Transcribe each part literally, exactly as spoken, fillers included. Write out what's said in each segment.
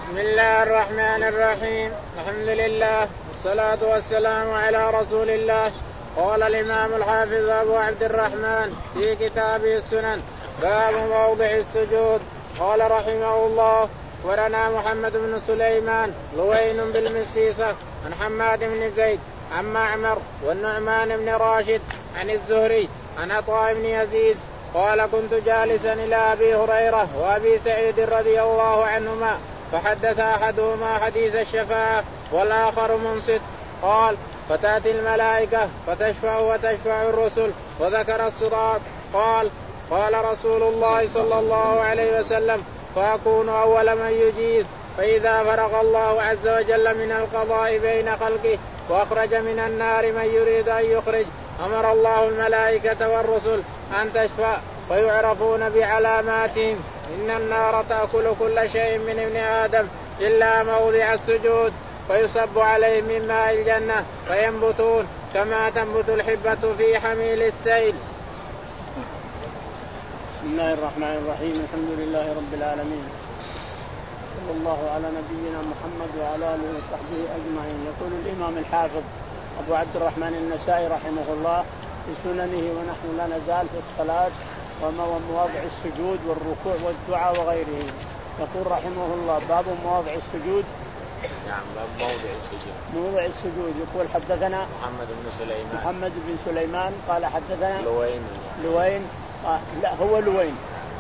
بسم الله الرحمن الرحيم. الحمد لله والصلاة والسلام على رسول الله. قال الإمام الحافظ أبو عبد الرحمن في كتابه السنن باب موضع السجود. قال رحمه الله ورنا محمد بن سليمان لوين بالمسيسة عن حماد بن زيد عن معمر والنعمان بن راشد عن الزهري عن عطاء بن يزيد قال كنت جالسا إلى أبي هريرة وأبي سعيد رضي الله عنهما فحدث أحدهما حديث الشفاعة والآخر منصت. قال فتأتي الملائكة فتشفع وتشفع الرسل وذكر الصراط. قال قال رسول الله صلى الله عليه وسلم فأكون أول من يجيز فإذا فرغ الله عز وجل من القضاء بين خلقه وأخرج من النار من يريد أن يخرج أمر الله الملائكة والرسل أن تشفع ويعرفون بعلاماتهم. إن النار تأكل كل شيء من ابن آدم إلا موضع السجود فيصب عليهم من ماء الجنة فينبتون كما تنبت الحبة في حميل السيل. بسم الله الرحمن الرحيم. الحمد لله رب العالمين صلى الله على نبينا محمد وعلى آله وصحبه أجمعين. يقول الإمام الحافظ أبو عبد الرحمن النسائي رحمه الله في سننه ونحن لا نزال في الصلاة ومواضع السجود والركوع والدعاء وغيره. يقول رحمه الله باب مواضع السجود. نعم باب موضع السجود. موضع السجود. يقول حدثنا محمد بن سليمان محمد بن سليمان قال حدثنا لوين لوين آه لا هو لوين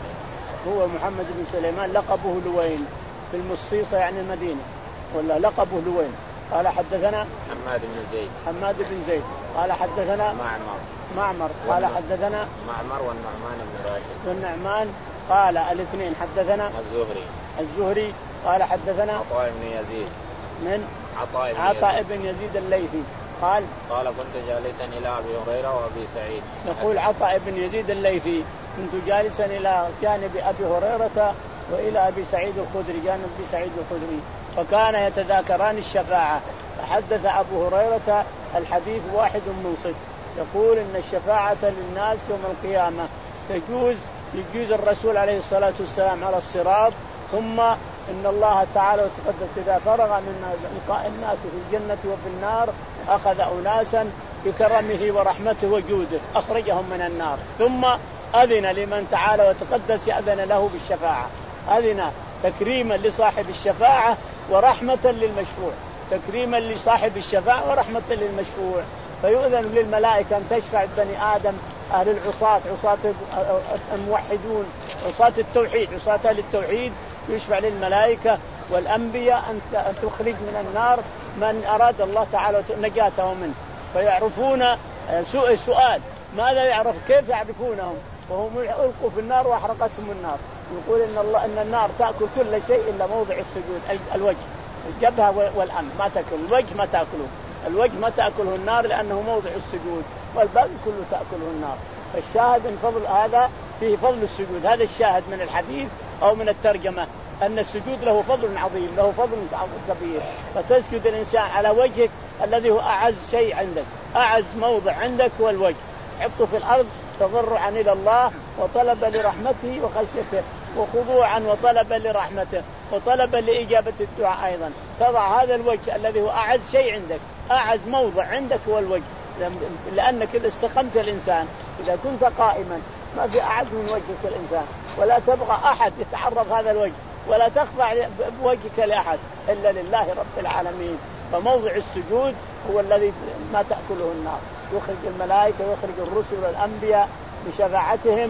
هو محمد بن سليمان لقبه لوين في المصيصة يعني المدينة ولا لقبه لوين. قال حدثنا حماد بن زيد حماد بن زيد قال حدثنا معمر معمر قال حدثنا معمر والنعمان بن راشد والنعمان قال الاثنين حدثنا الزهري الزهري قال حدثنا عطاء بن يزيد من عطاء بن, عطاء بن يزيد الليثي قال قال كنت جالسا إلى أبي هريرة وأبي سعيد. يقول عطاء بن يزيد الليثي كنت جالسا إلى جانب أبي هريرة وإلى أبي سعيد الخدري جانب أبي سعيد الخدري فكان يتذاكران الشفاعة فحدث أبو هريرة الحديث واحد منصت يقول إن الشفاعة للناس يوم القيامة تجوز يجوز الرسول عليه الصلاة والسلام على الصراط ثم إن الله تعالى وتقدس إذا فرغ من لقاء الناس في الجنة وفي النار أخذ أناسا بكرمه ورحمته وجوده أخرجهم من النار ثم أذن لمن تعالى وتقدس أذن له بالشفاعة. أذن تكريما لصاحب الشفاعة ورحمة للمشفوع تكريما لصاحب الشفاعة ورحمة للمشفوع فيؤذن للملائكة أن تشفع بني آدم أهل العصاة عصاة الموحدون عصاة التوحيد عصاة أهل التوحيد يشفع للملائكة والأنبياء أن تخرج من النار من أراد الله تعالى نجاته منه فيعرفون سوء سؤال ماذا يعرف كيف يعرفونهم وهم ألقوا في النار وأحرقتهم النار. يقول إن الله إن النار تأكل كل شيء إلا موضع السجود الوجه الجبهة والأنف ما تأكل الوجه ما تأكله الوجه ما تأكله النار لأنه موضع السجود والباقي كله تأكله النار. فالشاهد من فضل هذا فيه فضل السجود. هذا الشاهد من الحديث أو من الترجمة أن السجود له فضل عظيم له فضل كبير. فتسجد الإنسان على وجهك الذي هو أعز شيء عندك أعز موضع عندك هو الوجه حطه في الأرض تضرعا إلى الله وطلبا لرحمته وخشيته وخضوعا وطلبا لرحمته وطلبا لإجابة الدعاء أيضا تضع هذا الوجه الذي هو أعز شيء عندك أعز موضع عندك هو الوجه لأنك إذا استقمت الإنسان إذا كنت قائما ما في أحد من وجهك الإنسان ولا تبغى أحد يتعرض هذا الوجه ولا تخضع بوجهك لأحد إلا لله رب العالمين. فموضع السجود هو الذي ما تأكله النار يخرج الملائكة ويخرج الرسل والأنبياء بشفاعتهم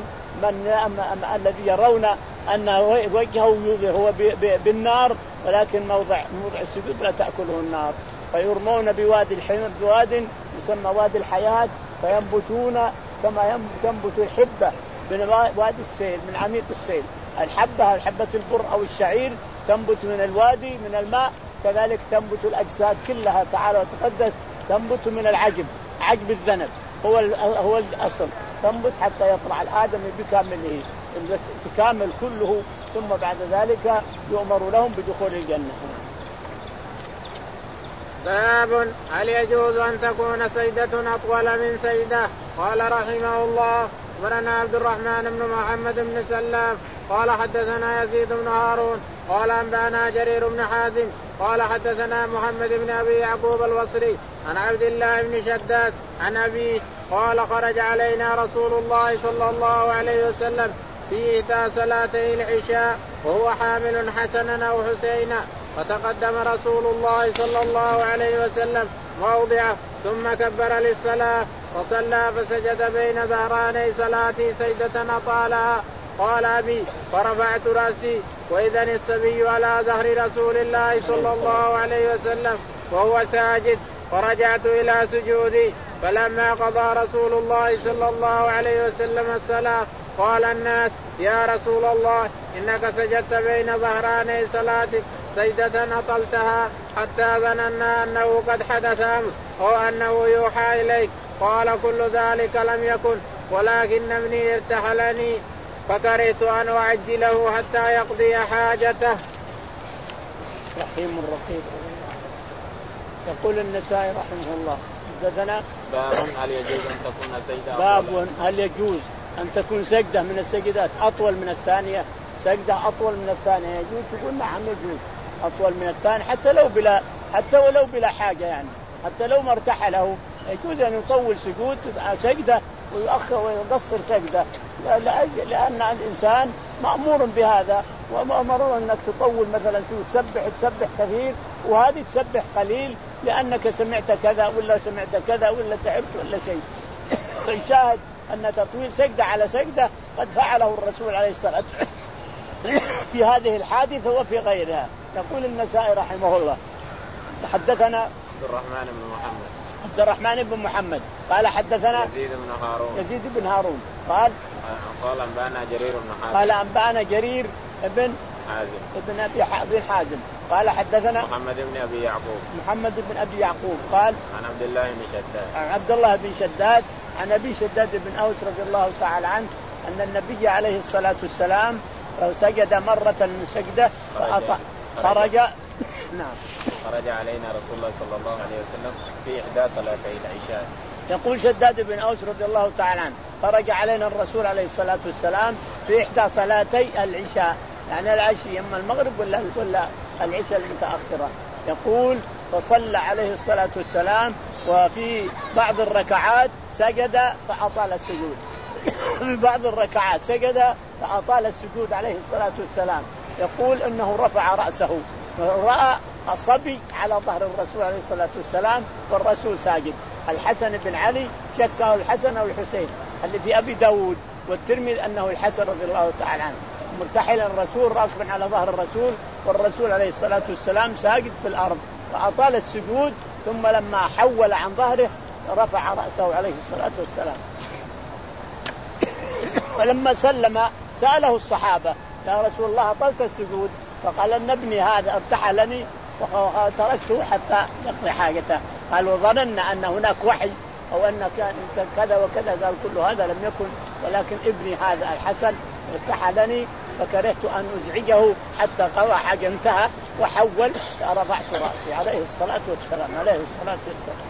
من الذي يرون أن وجهه هو بالنار ولكن موضع موضع السجود لا تأكله النار فيرمون بوادي الحياة بواد يسمى وادي الحياة فينبتون كما تنبت الحبة من وادي السيل من عميق السيل. الحبة حبة البر أو الشعير تنبت من الوادي من الماء كذلك تنبت الأجساد كلها تعالى وتقدس تنبت من العجب عجب الذنب هو هو الأصل تنبت حتى يطلع الآدم بكامله تكامل كله ثم بعد ذلك يؤمر لهم بدخول الجنة. باب هل يجوز أن تكون سجدة أطول من سجدة. قال رحمه الله ورنا عبد الرحمن بن محمد بن سلام قال حدثنا يزيد بن هارون قال أنبأنا جرير بن حازم قال حدثنا محمد بن أبي يعقوب البصري عن عبد الله بن شداد عن أبيه قال خرج علينا رسول الله صلى الله عليه وسلم في إحدى صلاتي العشاء وهو حامل حسنا أو حسينا فتقدم رسول الله صلى الله عليه وسلم موضعه ثم كبر للصلاة وصلى فسجد بين ظهراني صلاتي سجدة أطالها. قال أبي فرفعت رأسي وإذا الصبي على ظهر رسول الله صلى الله عليه وسلم وهو ساجد فرجعت إلى سجودي فلما قضى رسول الله صلى الله عليه وسلم الصلاة قال الناس يا رسول الله إنك سجدت بين ظهراني صلاتك سجدة أطلتها حتى ظننا أنه قد حدث أمر أو أنه يوحى إليك. قال كل ذلك لم يكن ولكن ابني ارتحلني فكرهت أن أعجله حتى يقضي حاجته. رحيم الرقيب. يقول النسائي رحمه الله حدثنا باب هل يجوز أن تكون سجدة باب هل يجوز أن تكون سجدة من السجدات أطول من الثانية سجدة أطول من الثانية يجوز تقول نعم يجوز أطول من الثانية حتى لو بلا حتى ولو بلا حاجة يعني حتى لو ما ارتحله يجوز أن يطول سجود سجدة ويؤخر ويقصر سجدة لأن الإنسان مأمور بهذا ومأمور أنك تطول مثلا تسبح تسبح كثير وهذه تسبح قليل لأنك سمعت كذا ولا سمعت كذا ولا تعبت ولا شيء. فيشاهد أن تطويل سجدة على سجدة قد فعله الرسول عليه الصلاة والسلام في هذه الحادثة وفي غيرها. يقول النسائي رحمه الله حدثنا عبد الرحمن بن محمد عبد الرحمن بن محمد قال حدثنا يزيد بن هارون يزيد بن هارون قال قال أنبأنا جرير بن حازم قال أنبأنا جرير بن حازم ابن أبي بن حازم قال حدثنا محمد بن أبي يعقوب محمد بن أبي يعقوب قال عن عبد الله بن شداد عن عبد الله بن شداد عن أبي شداد بن أوس رضي الله تعالى عنه أن النبي عليه الصلاة والسلام سجد مرة من سجدة فأطأ خرج نعم خرج علينا رسول الله صلى الله عليه وسلم في إحدى صلاتي العشاء. يقول شداد بن أوس رضي الله تعالى عنه خرج علينا الرسول عليه الصلاة والسلام في إحدى صلاتي العشاء يعني العشي إما المغرب ولا ولا العشاء المتأخرة. يقول فصلى عليه الصلاة والسلام وفي بعض الركعات سجد فأطال السجود في بعض الركعات سجد فأطال السجود عليه الصلاة والسلام. يقول إنه رفع رأسه ورأى الصبي على ظهر الرسول عليه الصلاة والسلام والرسول ساجد. الحسن بن علي شكه الحسن أو الحسين اللي في أبي داود والترمذي أنه الحسن رضي الله تعالى عنه مرتحل الرسول راكبا على ظهر الرسول والرسول عليه الصلاة والسلام ساجد في الأرض فأطال السجود ثم لما حول عن ظهره رفع رأسه عليه الصلاة والسلام. ولما سلم سأله الصحابة يا رسول الله أطلت السجود فقال ان ابني هذا ارتحلني وتركته حتى يقضي حاجته. قال وظننا أن هناك وحي أو أن كان كذا وكذا قال كل هذا لم يكن ولكن ابني هذا الحسن ارتحلني فكرهت أن أزعجه حتى قضى حاجة انتهى وحول فرفعت رأسي عليه الصلاة والسلام عليه الصلاة والسلام.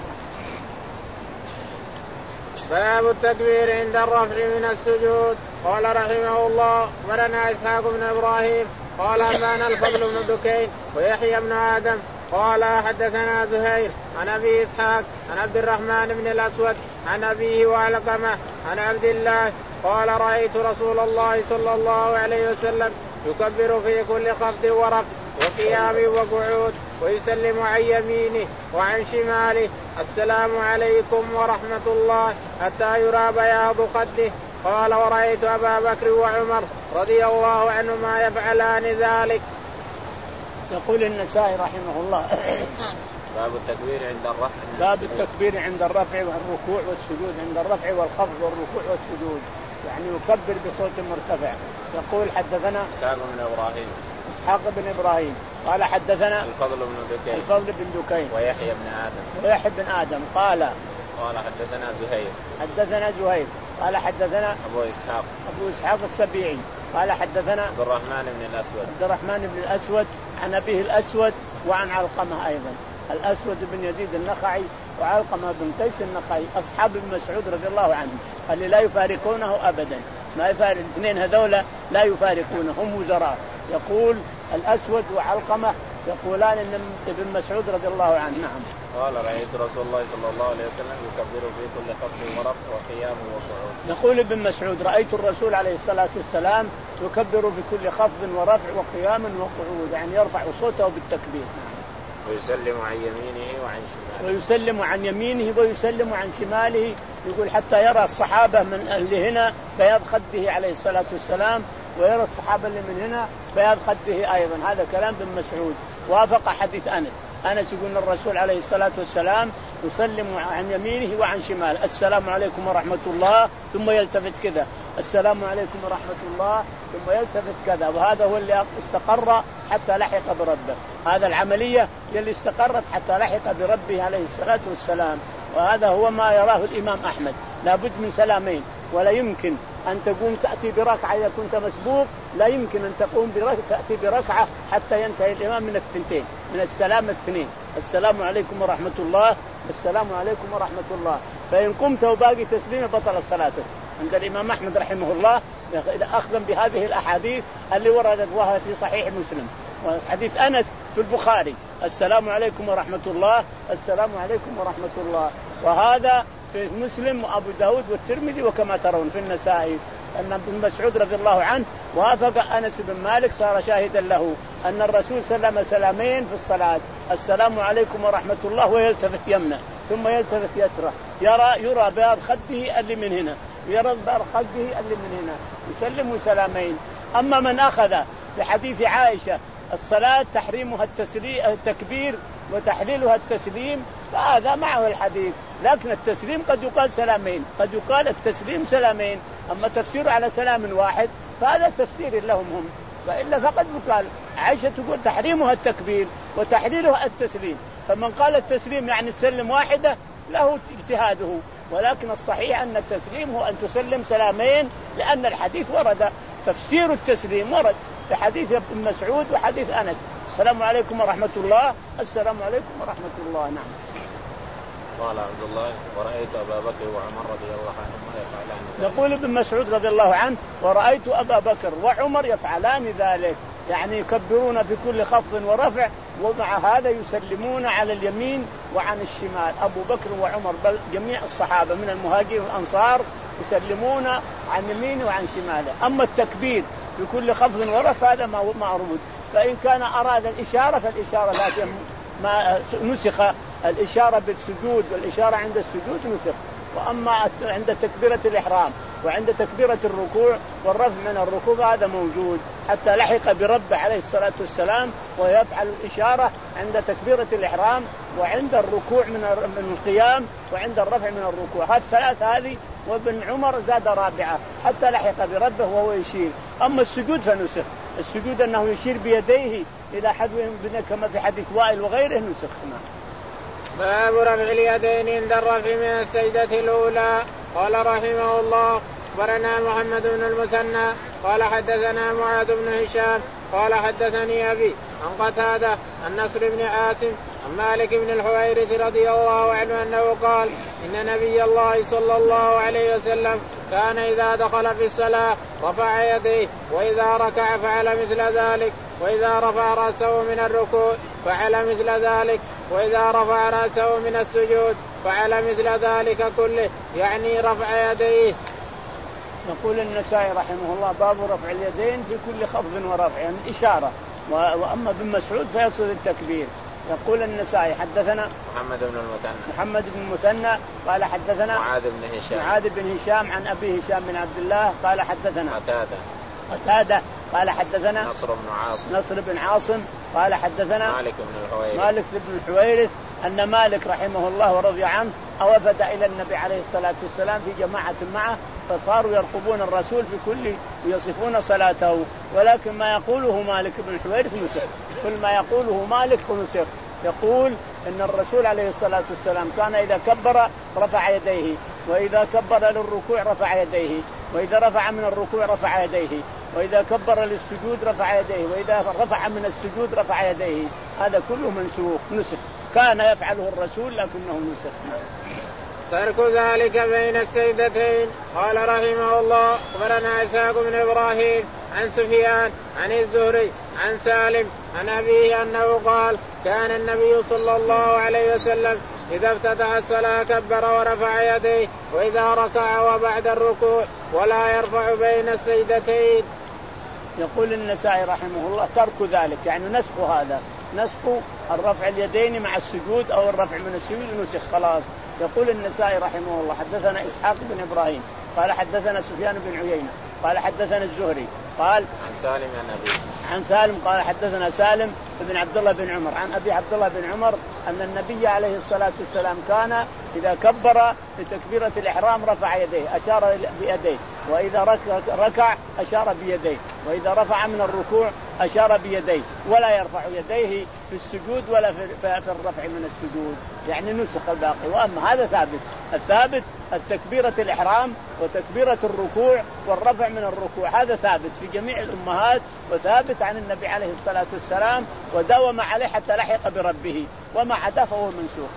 باب التكبير عند الرفع من السجود. قال رحمه الله ولنا إسحاق بن إبراهيم قال أنبأنا الفضل بن دكين ويحيى بن آدم قال حدثنا زهير عن أبي إسحاق عن عبد الرحمن بن الأسود عن أبيه وعلقمة عن عبد الله قال رأيت رسول الله صلى الله عليه وسلم يكبر في كل خفض ورفع وقيام وقعود ويسلم عن يمينه وعن شماله السلام عليكم ورحمة الله حتى يرى بياض خده. قال ورأيت أبا بكر وعمر رضي الله عنهما يفعلان ذلك. يقول النسائي رحمه الله باب التكبير عند الرفع باب التكبير عند الرفع والركوع والسجود عند الرفع والخفض والركوع والسجود يعني يكبر بصوت مرتفع. يقول حدثنا إسحاق بن إبراهيم إسحاق بن إبراهيم قال حدثنا الفضل بن دكين الفضل بن دكين ويحيى بن آدم ويحيى بن آدم قال قال حدثنا زهير حدثنا زهير قال حدثنا أبو إسحاق أبو إسحاق السبيعي قال حدثنا عبد الرحمن بن الأسود عبد الرحمن بن الأسود عن أبيه الأسود وعن علقمة أيضا الأسود بن يزيد النخعي وعلقمة بن قيس النخعي أصحاب ابن مسعود رضي الله عنه اللي لا يفارقونه أبدا ما يفارق الاثنين هذولا لا يفارقونه هم وزراء. يقول الأسود وعلقمة يقولان إن ابن مسعود رضي الله عنه. نعم. قال رأيت رسول الله صلى الله عليه وسلم يكبر في كل خفض ورفع وقيام وقعود. يقول ابن مسعود رأيت الرسول عليه الصلاة والسلام يكبر في كل خفض ورفع وقيام وقعود، يعني يرفع صوته بالتكبير. ويسلم عن يمينه وعن شماله. ويسلم عن يمينه ويسلم عن شماله، يقول حتى يرى الصحابة من اللي هنا بياض خده عليه الصلاة والسلام، ويرى الصحابة اللي من هنا بياض خده أيضا. هذا كلام ابن مسعود وافق حديث أنس. أنس يقول الرسول عليه الصلاة والسلام يسلم عن يمينه وعن شماله، السلام عليكم ورحمة الله، ثم يلتفت كذا، السلام عليكم ورحمة الله، ثم يلتفت كذا. وهذا هو اللي استقر حتى لحق بربه، هذا العملية اللي استقرت حتى لحق بربه عليه الصلاة والسلام. وهذا هو ما يراه الإمام أحمد، لابد من سلامين، ولا يمكن أن تقوم تأتي بركعة إذا كنت مسبوق، لا يمكن أن تقوم بركعة تأتي بركعة حتى ينتهي الإمام من الثنتين، من السلام الاثنين، السلام عليكم ورحمة الله، السلام عليكم ورحمة الله. فإن قمت وباقي تسليمة بطلت صلاتك عند الإمام أحمد رحمه الله، أخذا بهذه الأحاديث اللي وردت وهي في صحيح مسلم. وحديث أنس في البخاري السلام عليكم ورحمة الله، السلام عليكم ورحمة الله. وهذا في مسلم وأبو داود والترمذي وكما ترون في النسائي أن ابن مسعود رضي الله عنه وافق أنس بن مالك، صار شاهدا له أن الرسول سلم سلامين في الصلاة، السلام عليكم ورحمة الله، ويلتفت يمنه ثم يلتفت يسره، يرى يرى بياض خده اللي من هنا، ويرى بياض خده اللي من هنا، يسلم سلامين. أما من أخذ بحديث عائشة الصلاة تحريمها التكبير وتحليلها التسليم، فهذا معه الحديث، لكن التسليم قد يقال سلامين، قد يقال التسليم سلامين، أما تفسير على سلام واحد فهذا تفسير لهم هم، فإلا فقد يقال عائشة تقول تحريمها التكبير وتحليلها التسليم، فمن قال التسليم يعني تسلم واحدة له اجتهاده، ولكن الصحيح أن التسليم هو أن تسلم سلامين، لأن الحديث ورد تفسير التسليم ورد في حديث ابن مسعود وحديث أنس، السلام عليكم ورحمة الله، السلام عليكم ورحمة الله. نعم. قال عبد الله ورأيت أبا بكر وعمر رضي الله عنهما يفعلان ذلك. يقول ابن مسعود رضي الله عنه ورأيت أبا بكر وعمر يفعلان ذلك، يعني يكبرون في كل خفض ورفع، ومع هذا يسلمون على اليمين وعن الشمال. أبو بكر وعمر بل جميع الصحابة من المهاجرين والأنصار يسلمون عن يمينه وعن شماله. أما التكبير في كل خفض ورفع هذا ما معروض، فإن كان أراد الإشارة فالإشارة لكن ما نسخ الإشارة بالسجود، والإشارة عند السجود نسخ. وأما عند تكبيرة الإحرام وعند تكبيرة الركوع والرفع من الركوع هذا موجود حتى لحق بربه عليه الصلاة والسلام، ويفعل الإشارة عند تكبيرة الإحرام وعند الركوع من القيام وعند الرفع من الركوع، هالثلاث هذه. وابن عمر زاد رابعة حتى لحق بربه وهو يشير. أما السجود فنسخ، السجود أنه يشير بيديه إلى حذو كما في حديث وائل وغيره نسخ. باب رفع اليدين عند الرفع من السجدة الأولى. قال رحمه الله أخبرنا محمد بن المثنى قال حدثنا معاذ بن هشام قال حدثني أبي عن قتادة عن نصر بن عاصم عن مالك بن الحويرث رضي الله عنه أنه قال إن نبي الله صلى الله عليه وسلم كان إذا دخل في الصلاة رفع يديه، وإذا ركع فعل مثل ذلك، وإذا رفع رأسه من الركوع فعل مثل ذلك، وإذا رفع رأسه من السجود فعل مثل ذلك كله، يعني رفع يديه. يقول النسائي رحمه الله باب رفع اليدين في كل خفض ورفع، يعني إشارة. وأما ابن مسعود فيقصد التكبير. يقول النسائي حدثنا محمد بن المثنى محمد بن المثنى قال حدثنا معاذ بن هشام معاذ بن هشام عن أبي هشام بن عبد الله قال حدثنا قتادة قتادة قال حدثنا نصر بن عاصم نصر بن عاصم قال حدثنا مالك بن الحويرث مالك بن الحويرث أن مالك رحمه الله ورضي عنه وفد إلى النبي عليه الصلاة والسلام في جماعة معه، فصاروا يرقبون الرسول في كل ويصفون صلاته، ولكن ما يقوله مالك بن الحويرث نسخ، كل ما يقوله مالك نسخ. يقول إن الرسول عليه الصلاة والسلام كان إذا كبر رفع يديه، وإذا كبر للركوع رفع يديه، وإذا رفع من الركوع رفع يديه، وإذا كبر للسجود رفع يديه، وإذا رفع من السجود رفع يديه. هذا كله منسوخ نسخ، كان يفعله الرسول لكنه نسخ. ترك ذلك بين السجدتين. قال رحمه الله أخبرنا إسحاق بن إبراهيم عن سفيان عن الزهري عن سالم عن أبيه أنه قال كان النبي صلى الله عليه وسلم إذا افتتح الصلاة كبر ورفع يديه وإذا ركع وبعد الركوع ولا يرفع بين السجدتين. يقول النسائي رحمه الله ترك ذلك يعني نسخ هذا، نسخ الرفع اليدين مع السجود أو الرفع من السجود نسخ خلاص. يقول النسائي رحمه الله حدثنا إسحاق بن إبراهيم قال حدثنا سفيان بن عيينة قال حدثنا الزهري قال عن سالم عن أبي عن سالم قال حدثنا سالم بن عبد الله بن عمر عن أبي عبد الله بن عمر أن النبي عليه الصلاة والسلام كان إذا كبر لتكبيرة الإحرام رفع يديه أشار بيديه، وإذا ركع أشار بيديه، وإذا رفع من الركوع أشار بيديه، ولا يرفع يديه في السجود ولا في الرفع من السجود، يعني نسخ الباقي. وأما هذا ثابت، الثابت التكبيرة الإحرام وتكبيرة الركوع والرفع من الركوع، هذا ثابت في جميع الأمهات وثابت عن النبي عليه الصلاة والسلام وداوم عليه حتى لحق بربه، وما عدا فهو منسوخ.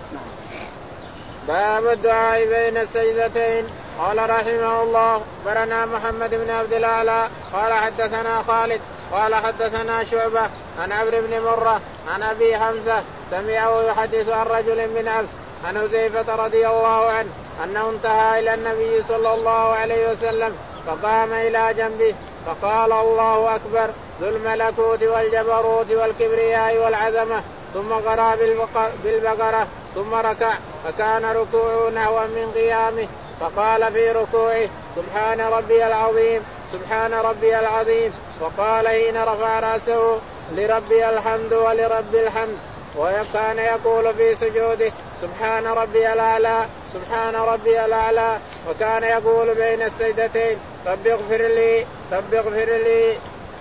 باب الدعاء بين السجدتين. قال رحمه الله برنا محمد بن عبد الأعلى قال حدثنا خالد قال حدثنا شعبة عن عمرو بن مرة عن أبي حمزة سمعه يحدث عن رجل من عبس عن حذيفة رضي الله عنه أنه انتهى إلى النبي صلى الله عليه وسلم فقام إلى جنبه فقال الله أكبر ذو الملكوت والجبروت والكبرياء والعظمة، ثم قرأ بالبقرة ثم ركع فكان ركوعه نحوا من قيامه، فقال في ركوعه سبحان ربي العظيم سبحان ربي العظيم، وقال حين رفع رأسه لربي الحمد ولرب الحمد، وكان يقول في سجوده سبحان ربي الأعلى سبحان ربي الأعلى، وكان يقول بين السجدتين رب اغفر لي رب اغفر لي.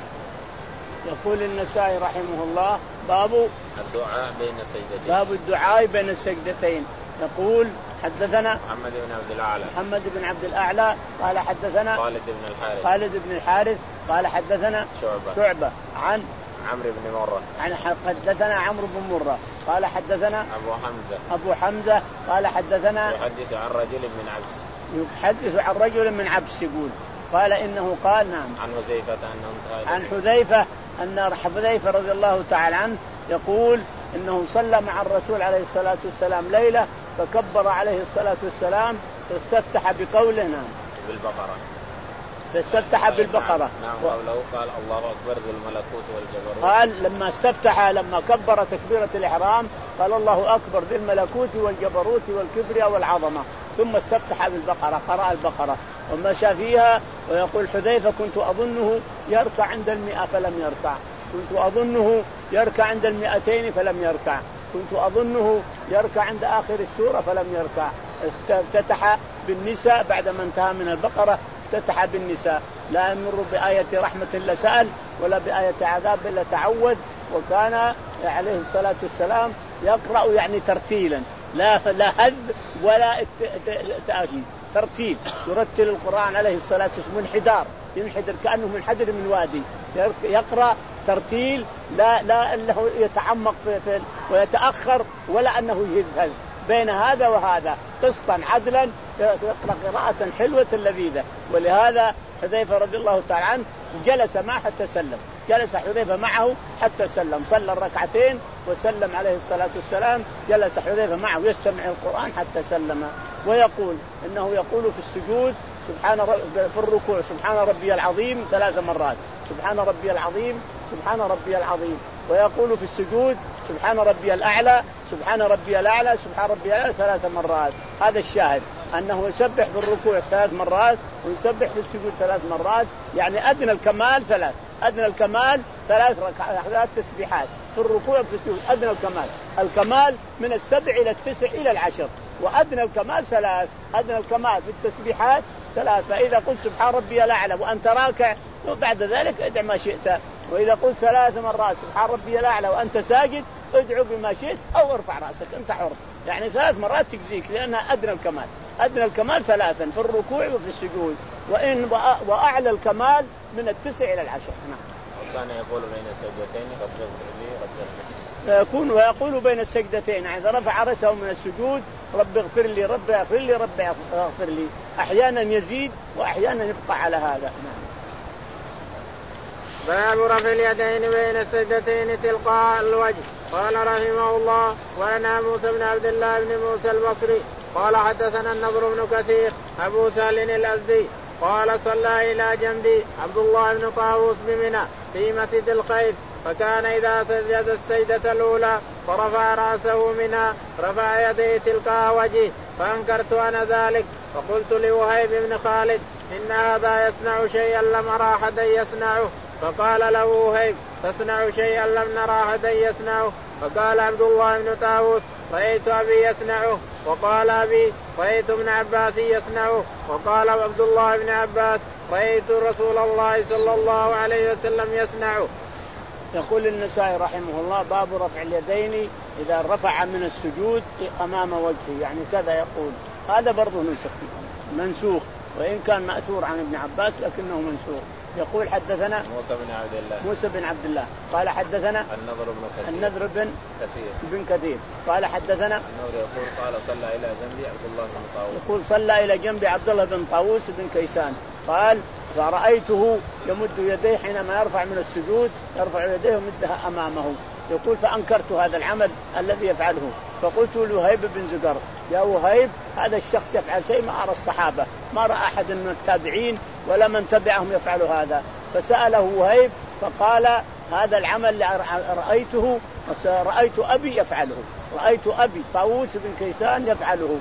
يقول النسائي رحمه الله باب الدعاء بين السجدتين. باب الدعاء بين السجدتين. يقول حدثنا محمد بن عبد الأعلى محمد بن عبد الأعلى قال حدثنا خالد بن الحارث خالد بن الحارث قال حدثنا شعبة شعبة عن عمرو بن مرة عن حدثنا عمرو بن مرة قال حدثنا أبو حمزة أبو حمزة قال حدثنا يحدث عن رجل من عبس يحدث عن رجل من عبس يقول قال إنه قال نعم عن حذيفة أنه عن حذيفة أن حذيفة رضي الله تعالى عنه يقول إنه صلى مع الرسول عليه الصلاة والسلام ليلة فكبر عليه الصلاة والسلام فاستفتح بقوله نعم بالبقرة فاستفتح بالبقرة نعم قوله قال الله أكبر ذو الملكوت والجبروت، قال لما استفتح لما كبر تكبيرة الإحرام قال الله أكبر ذو الملكوت والجبروت والكبرياء والعظمة، ثم استفتح بالبقرة قرأ البقرة ومشى فيها. ويقول حذيفة كنت أظنه يركع عند المئة فلم يركع، كنت أظنه يركع عند المئتين فلم يركع، كنت أظنه يركع عند آخر السورة فلم يركع. افتتح بالنساء بعدما انتهى من البقرة افتتح بالنساء لا يمر بآية رحمة إلا سأل ولا بآية عذاب إلا تعود، وكان عليه الصلاة والسلام يقرأ يعني ترتيلا لا لا هذ ولا تأكيد، ترتيل يرتل القرآن عليه الصلاة والسلام منحدار ينحدر كأنه منحدر من وادي، يقرأ ترتيل لا لا أنه يتعمق في, في ويتأخر ولا أنه يذهل بين هذا وهذا قسطا عدلا، يقرأ قراءة حلوة لذيذة. ولهذا حذيفة رضي الله تعالى عنه جلس معه حتى سلم، جلس حذيفة معه حتى سلم، صلى الركعتين وسلم عليه الصلاة والسلام، جلس حذيفة معه يستمع القرآن حتى سلم. ويقول إنه يقول في السجود سبحان رب في الركوع سبحان ربي العظيم ثلاث مرات، سبحان ربي العظيم سبحان ربي العظيم، ويقول في السجود سبحان ربي الأعلى سبحان ربي الأعلى سبحان ربي الأعلى ثلاث مرات. هذا الشاهد أنه يسبح بالركوع ثلاث مرات ويسبح بالسجود ثلاث مرات، يعني أدنى الكمال ثلاث، أدنى الكمال ثلاث ركعات ثلاث تسبيحات في الركوع في السجود، أدنى الكمال، الكمال من السبع إلى التسع إلى العشر، وأدنى الكمال ثلاث، أدنى الكمال في التسبيحات ثلاث. فإذا قلت سبحان ربي الأعلى وأنت راكع وبعد ذلك ادع ما شئت، وإذا قلت ثلاث مرات سبحان ربي الأعلى وأنت ساجد ادعو بما شئت أو ارفع رأسك أنت حر، يعني ثلاث مرات تجزيك لأنها أدنى الكمال، أدنى الكمال ثلاثا في الركوع وفي السجود، وإن وأعلى الكمال من التسع إلى العشر. كان يقول بين السجدتين رب اغفر لي رب يكون ويقول بين السجدتين إذا رفع رأسه من السجود رب اغفر لي رب اغفر لي رب اغفر لي، أحيانا يزيد وأحيانا يبقى على هذا. باب رفع اليدين بين السجدتين تلقاء الوجه. قال رحمه الله وانا موسى بن عبد الله بن موسى البصري قال حدثنا النضر بن كثير ابو سالم الازدي قال صلى الى جنبي عبد الله بن طاووس بمنى في مسجد الخيف فكان اذا سجد السجدة الاولى فرفع راسه منها رفع يديه تلقاء وجهه فانكرت انا ذلك فقلت لوهيب بن خالد ان هذا يصنع شيئا لم ارى احدا يصنعه. فقال له وهيب تصنع شيئا لم نرى احدا يصنعه. فقال عبد الله بن طاووس رأيت أبي يصنعه. وقال أبي رأيت ابن عباس يصنعه. وقال عبد الله بن عباس رأيت رسول الله صلى الله عليه وسلم يصنعه. يقول النسائي رحمه الله باب رفع اليدين إذا رفع من السجود أمام وجهه يعني كذا يقول. هذا برضه نسخ منسوخ وإن كان مأثور عن ابن عباس لكنه منسوخ. يقول حدثنا موسى بن عبد الله موسى بن عبد الله قال حدثنا النضر بن كثير النضر بن كثير بن كثير قال حدثنا النضر يقول قال صلى إلى جنبي عبد الله بن طاووس يقول صلى إلى جنبي عبد الله بن طاووس بن كيسان قال فرأيته يمد يديه حينما يرفع من السجود يرفع يديه ومدها أمامه. يقول فأنكرت هذا العمل الذي يفعله فقلت لوهيب بن زكر يا وهيب هذا الشخص يفعل شيء ما أرى الصحابة ما رأى أحد من التابعين ولا من تبعهم يفعل هذا. فسأله وهيب فقال هذا العمل اللي رأيته رأيت أبي يفعله رأيت أبي طاووس بن كيسان يفعله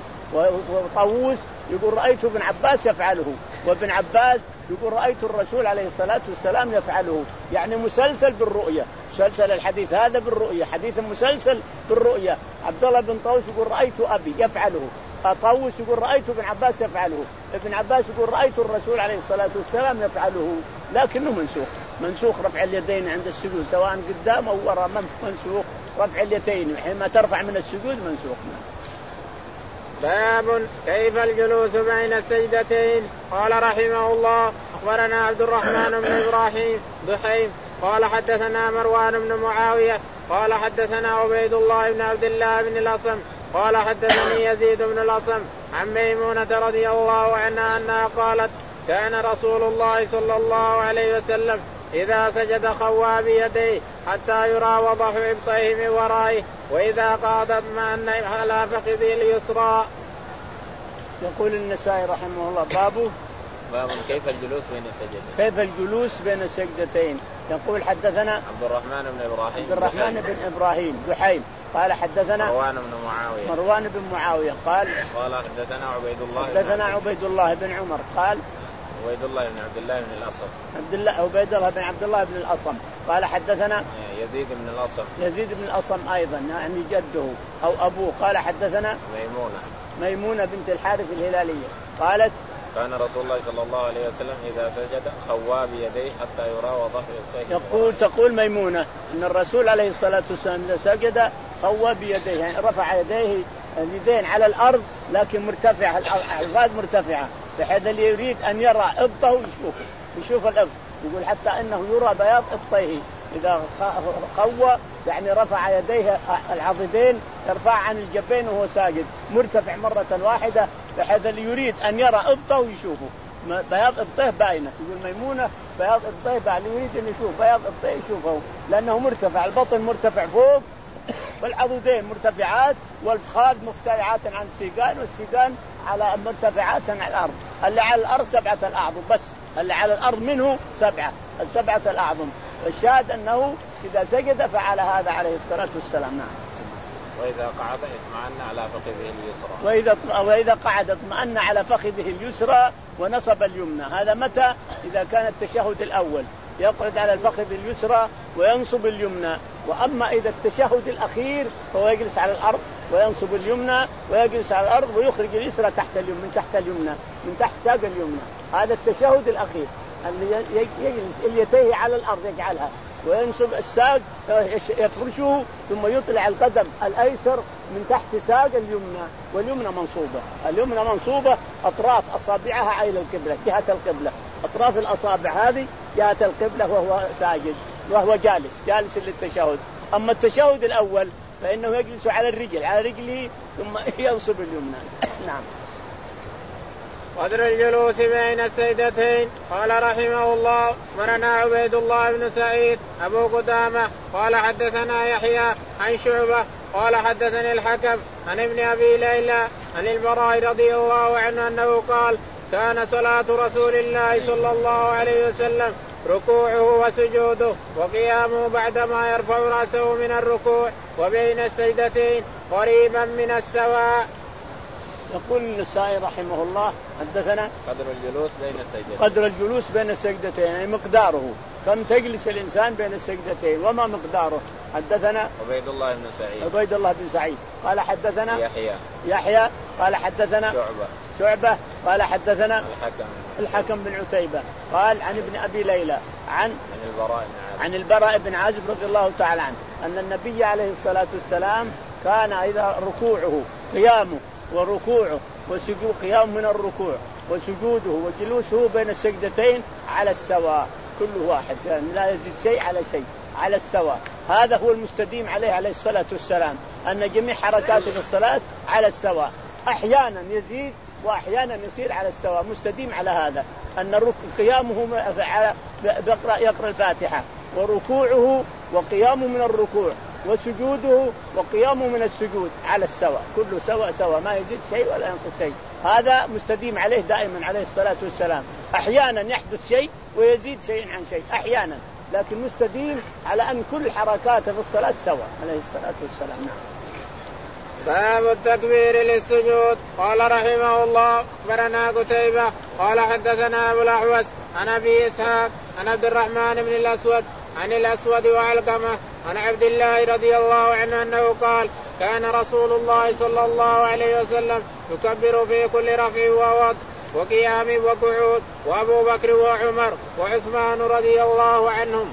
وطاووس يقول رأيت ابن عباس يفعله وابن عباس يقول رأيت الرسول عليه الصلاة والسلام يفعله. يعني مسلسل بالرؤية مسلسل الحديث هذا بالرؤية حديث مسلسل بالرؤية. عبد الله بن طاووس يقول رأيت أبي يفعله طاووس يقول رأيت ابن عباس يفعله ابن عباس يقول رأيت الرسول عليه الصلاة والسلام يفعله لكنه منسوخ منسوخ رفع اليدين عند السجود سواء قدام أو وراء منسوخ رفع اليدين حينما ترفع من السجود منسوخ. باب كيف الجلوس بين السجدتين. قال رحمه الله أخبرنا عبد الرحمن بن إبراهيم دحيم قال حدثنا مروان بن معاوية قال حدثنا عبيد الله بن عبد الله بن الأصم قال حدثني يزيد بن الأصم عن ميمونة رضي الله عنها أنها قالت كان رسول الله صلى الله عليه وسلم إذا سجد خوى بيديه حتى يرى وضح إبطيه من ورائه وإذا قعد اطمأن على فخذه اليسرى. يقول النسائي رحمه الله بابه باب كيف الجلوس بين السجدتين كيف الجلوس بين السجدتين. يقول حدثنا عبد الرحمن بن إبراهيم عبد الرحمن بن إبراهيم دحيم قال حدثنا مروان بن معاوية مروان بن معاوية قال قال حدثنا عبيد الله حدثنا عبيد الله بن عمر قال عبيد الله بن عبد الله بن الأصم عبد الله عبيد الله بن عبد الله بن الأصم قال حدثنا يزيد بن الأصم يزيد بن الأصم أيضا يعني جده أو أبوه قال حدثنا ميمونة ميمونة بنت الحارث الهلالية قالت كان رسول الله صلى الله عليه وسلم إذا سجد خوى بيديه حتى يرى وضح إبطيه. يقول تقول ميمونة أن الرسول عليه الصلاة والسلام إذا سجد خوى بيديه يعني رفع يديه اليدين على الأرض لكن مرتفعة الألفاظ مرتفعة بحيث اللي يريد أن يرى إبطه يشوف يشوف الإبط يقول حتى أنه يرى بياض إبطيه. إذا خوى يعني رفع يديه العضدين يرفع عن الجبين وهو ساجد مرتفع مرة واحدة بحيث اللي يريد أن يرى إبطه يشوفه بياض إبطه باينة. تقول ميمونة بياض إبطه باينة يريد أن يشوف بياض إبطه يشوفه لأنه مرتفع البطن مرتفع فوق والعضدين مرتفعات والفخاذ مرتفعات عن السيقان والسيقان على مرتفعات عن الأرض. اللي على الأرض سبعة الأعظم بس اللي على الأرض منه سبعة السبعة الأعظم. الشاهد أنه إذا سجد فعل هذا عليه الصلاة والسلام. نعم. وإذا قعد اطمأن على فخذه اليسرى وإذا وإذا قعد اطمأن على فخذه اليسرى ونصب اليمنى. هذا متى؟ إذا كان التشهد الأول يقعد على الفخذ اليسرى وينصب اليمنى. وأما إذا التشهد الأخير فهو يجلس على الأرض وينصب اليمنى ويجلس على الأرض ويخرج اليسرى تحت اليمنى من تحت اليمنى من تحت ساق اليمنى. هذا التشهد الأخير اللي يجلس اليتيه على الأرض يجعلها وينصب الساق يفرشه ثم يطلع القدم الأيسر من تحت ساق اليمنى واليمنى منصوبة. اليمنى منصوبة أطراف أصابعها إلى القبلة جهة القبلة أطراف الأصابع هذه جهة القبلة وهو ساجد وهو جالس جالس للتشهد. أما التشهد الأول فإنه يجلس على الرجل على رجله ثم ينصب اليمنى. نعم. قدر الجلوس بين السجدتين. قال رحمه الله أخبرنا عبيد الله بن سعيد أبو قدامة قال حدثنا يحيى عن شعبة قال حدثني الحكم عن ابن أبي ليلى عن البراء رضي الله عنه أنه قال كان صلاة رسول الله صلى الله عليه وسلم ركوعه وسجوده وقيامه بعدما يرفع رأسه من الركوع وبين السجدتين قريبا من السواء. يقول النسائي رحمه الله حدثنا قدر الجلوس بين السجدتين قدر الجلوس بين السجدتين يعني مقداره كم تجلس الإنسان بين السجدتين وما مقداره. حدثنا عبيد الله بن سعيد عبيد الله بن سعيد قال حدثنا يحيى يحيى قال حدثنا شعبة شعبة قال حدثنا الحكم الحكم بن عتيبة قال عن ابن أبي ليلى عن عن البراء بن عن البراء بن عازب رضي الله تعالى عنه أن النبي عليه الصلاة والسلام كان إذا ركوعه قيامه وركوعه وسجود قيام من الركوع وسجوده وجلوسه بين السجدتين على السواء كله واحد يعني لا يزيد شيء على شيء على السواء. هذا هو المستديم عليه عليه الصلاة والسلام أن جميع حركاته في الصلاة على السواء أحيانا يزيد وأحيانا يصير على السواء مستديم على هذا أن قيامه يقرأ يقرأ الفاتحة وركوعه وقيامه من الركوع وسجوده وقيامه من السجود على السواء كله سواء سواء ما يزيد شيء ولا ينقص شيء. هذا مستديم عليه دائما عليه الصلاة والسلام. أحيانا يحدث شيء ويزيد شيء عن شيء أحيانا لكن مستديم على أن كل حركاته في الصلاة سواء عليه الصلاة والسلام. باب التكبير للسجود. قال رحمه الله أخبرنا قتيبة قال حدثنا أبو الأحوص عن أبي إسحاق عن عبد الرحمن بن الأسود عن الأسود وعلقمة عن عبد الله رضي الله عنه أنه قال كان رسول الله صلى الله عليه وسلم يكبر في كل رفع ووضع وقيام وقعود وأبو بكر وعمر وعثمان رضي الله عنهم.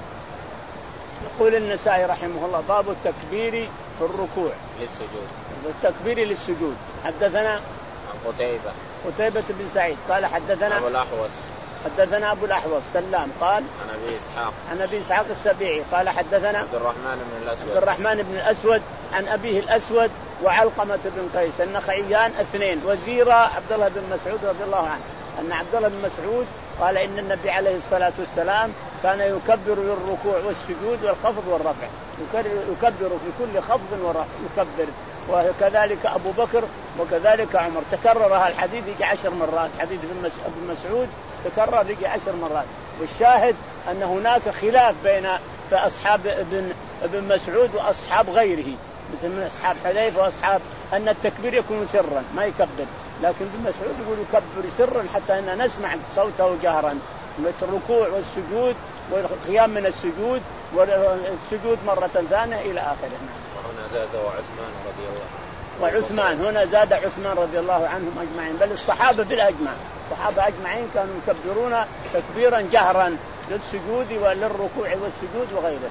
يقول النسائي رحمه الله باب التكبير في الركوع للسجود التكبير للسجود. حدثنا عن قتيبة قتيبة بن سعيد قال حدثنا أبو الأحوص حدثنا أبو الأحوص سلام قال عن أبي إسحاق عن أبي إسحاق السبيعي قال حدثنا عبد الرحمن بن الأسود عبد الرحمن بن الأسود عن أبيه الأسود وعلقمة بن قيس النخعيان اثنين وزيرا عبد الله بن مسعود رضي الله عنه أن عبد الله بن مسعود قال إن النبي عليه الصلاة والسلام كان يكبر للركوع والسجود والخفض والرفع يكبر في كل خفض ورفع يكبر وكذلك أبو بكر وكذلك عمر. تكرر هذا الحديث يجي عشر مرات حديث ابن مسعود تكرر يجي عشر مرات. والشاهد أن هناك خلاف بين أصحاب ابن ابن مسعود وأصحاب غيره مثل من أصحاب حذيفة وأصحاب أن التكبير يكون سرا ما يكبر لكن ابن مسعود يقول يكبر سرا حتى أن نسمع صوته جهرا مثل الركوع والسجود والقيام من السجود والسجود مرة ثانية إلى آخره. وهنا زاد وعثمان رضي الله وعثمان هنا زاد عثمان رضي الله عنهم أجمعين بل الصحابة بالأجمع الصحابة أجمعين كانوا يكبرون تكبيرا جهرا للسجود وللركوع والسجود وغيره.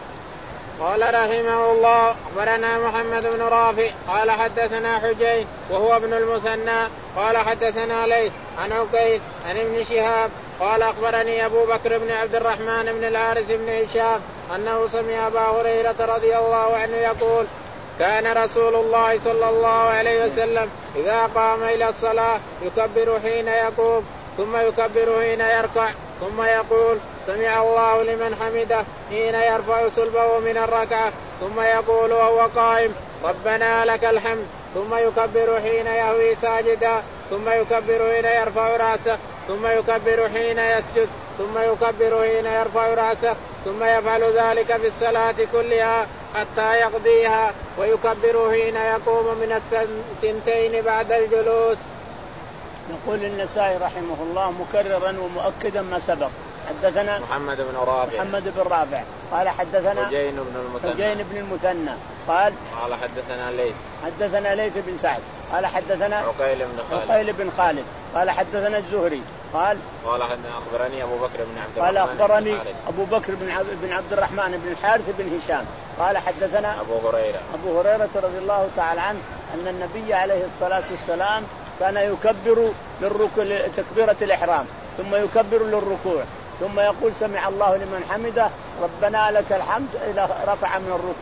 قال رحمه الله أخبرنا محمد بن رافع قال حدثنا حجين وهو ابن المثنى قال حدثنا ليث عن عقيل عن ابن شهاب قال أخبرني أبو بكر بن عبد الرحمن بن الحارث بن هشام أنه سمع أبا هريرة رضي الله عنه يقول كان رسول الله صلى الله عليه وسلم إذا قام إلى الصلاة يكبر حين يقوم ثم يكبر حين يركع ثم يقول سمع الله لمن حمده حين يرفع صلبه من الركعة ثم يقول وهو قائم ربنا لك الحمد ثم يكبر حين يهوي ساجدا ثم يكبر حين يرفع رأسه ثم يكبر حين يسجد ثم يكبر حين يرفع رأسه ثم يفعل ذلك في الصلاة كلها حتى يقضيها ويكبر حين يقوم من الثنتين بعد الجلوس. يقول النسائي رحمه الله مكررا ومؤكدا ما سبق. حدثنا محمد بن رافع محمد بن رافع قال حدثنا حجين بن المثنى حجين بن المثنى قال قال حدثنا ليث حدثنا ليث بن سعد قال حدثنا عقيل بن خالد عقيل بن خالد قال حدثنا الزهري قال قال أخبرني أبو بكر بن عبد قال الرحمن أخبرني أبو بكر بن عبد, بن عبد الرحمن بن الحارث بن هشام قال حدثنا أبو هريرة أبو هريرة رضي الله تعالى عنه أن النبي عليه الصلاة والسلام كان يكبر للركوع تكبيرة الإحرام ثم يكبر للركوع ثم يقول سمع الله لمن حمده ربنا لك الحمد إلى رفع من الركوع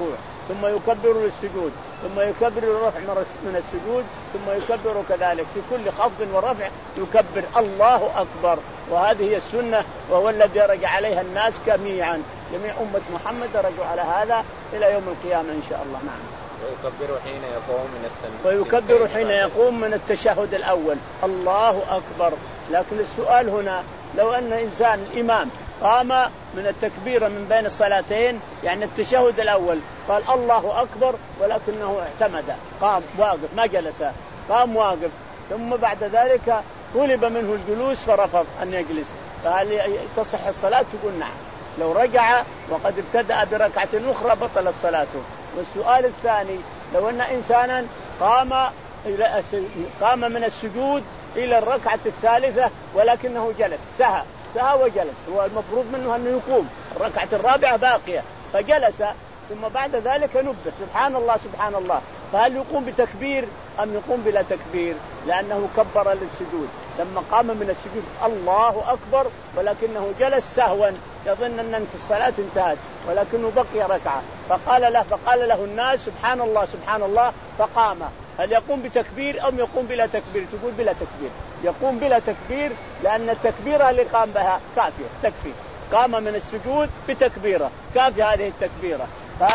ثم يكبر للسجود ثم يكبر للرفع من السجود ثم يكبر كذلك في كل خفض ورفع يكبر الله أكبر. وهذه هي السنة وهو الذي رجع عليها الناس جميعا، جميع أمة محمد رجعوا على هذا إلى يوم القيامة إن شاء الله. نعم. ويكبر حين يقوم من السنة ويكبر حين يقوم من التشهد الأول الله أكبر. لكن السؤال هنا لو أن إنسان الإمام قام من التكبير من بين الصلاتين يعني التشهد الأول قال الله أكبر ولكنه اعتمد قام واقف ما جلس قام واقف ثم بعد ذلك طلب منه الجلوس فرفض أن يجلس فهل تصح الصلاة؟ تقول نعم. لو رجع وقد ابتدأ بركعة أخرى بطلت صلاته. والسؤال الثاني لو أن إنسانا قام إلى قام من السجود إلى الركعة الثالثة ولكنه جلس سهى سهى وجلس، هو المفروض منه أنه يقوم الركعة الرابعة باقية فجلس ثم بعد ذلك نبه سبحان الله سبحان الله، فهل يقوم بتكبير أم يقوم بلا تكبير؟ لأنه كبر للسجود لما قام من السجود الله أكبر ولكنه جلس سهوا يظن أن الصلاة انتهت ولكنه بقي ركعة فقال له فقال له الناس سبحان الله سبحان الله فقام. هل يقوم بتكبير أم يقوم بلا تكبير؟ تقول بلا تكبير. يقوم بلا تكبير لأن التكبيرة اللي قام بها كافية تكفي، قام من السجود بتكبيرة كافية هذه التكبيرة.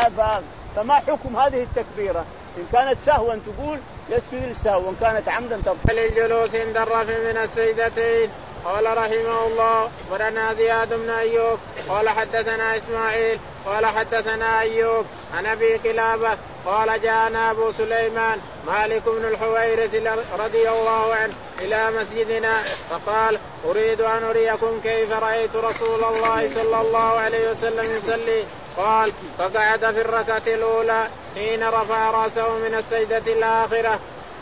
فما حكم هذه التكبيرة؟ إن كانت سهوا تقول يسجد للسهو وإن كانت عمدا تبطل. للجلوس عند الرفع من السجدتين. قال رحمه الله ورنا زياد بن أيوب قال حدثنا إسماعيل قال حدثنا أيوب عن أبي قلابة قال جاءنا أبو سليمان مالك بن الحويرث رضي الله عنه إلى مسجدنا فقال أريد أن أريكم كيف رأيت رسول الله صلى الله عليه وسلم يصلي. قال فقعد في الركعة الأولى حين رفع رأسه من السجدة الآخرة.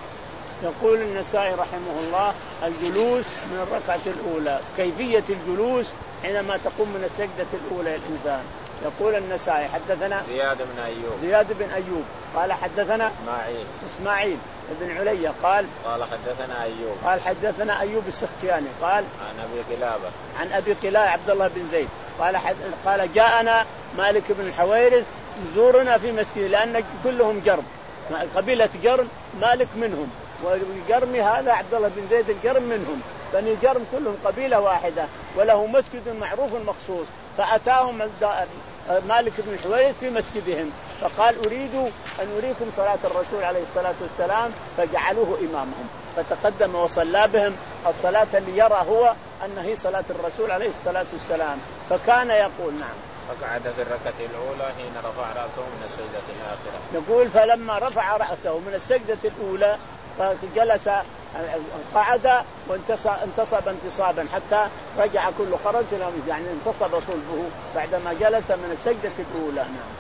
يقول النسائي رحمه الله الجلوس من الركعة الأولى، كيفية الجلوس حينما تقوم من السجدة الأولى الإنسان. يقول النسائي حدثنا زياد بن أيوب زياد بن أيوب قال حدثنا إسماعيل إسماعيل بن عليا قال قال حدثنا أيوب قال حدثنا أيوب السختياني قال عن أبي قلابة عن أبي قلابة عبد الله بن زيد قال حد قال جاءنا مالك بن الحويرث يزورنا في مسجد لأن كلهم جرم قبيلة جرم مالك منهم والجرمي هذا عبد الله بن زيد الجرم منهم بني جرم كلهم قبيلة واحدة وله مسجد معروف مخصوص فأتاهم مالك بن الحويرث في مسجدهم فقال أريد أن أريكم صلاة الرسول عليه الصلاة والسلام فجعلوه إمامهم فتقدم وصلى بهم الصلاة اللي يرى هو أن هي صلاة الرسول عليه الصلاة والسلام. فكان يقول نعم فقعد في الركعة الأولى حين رفع رأسه من السجدة الآخرة. يقول فلما رفع رأسه من السجدة الأولى فجلس قعد وانتصب انتصابا حتى رجع كل خرج يعني انتصب صلبه بعدما جلس من السجدة الأولى. نعم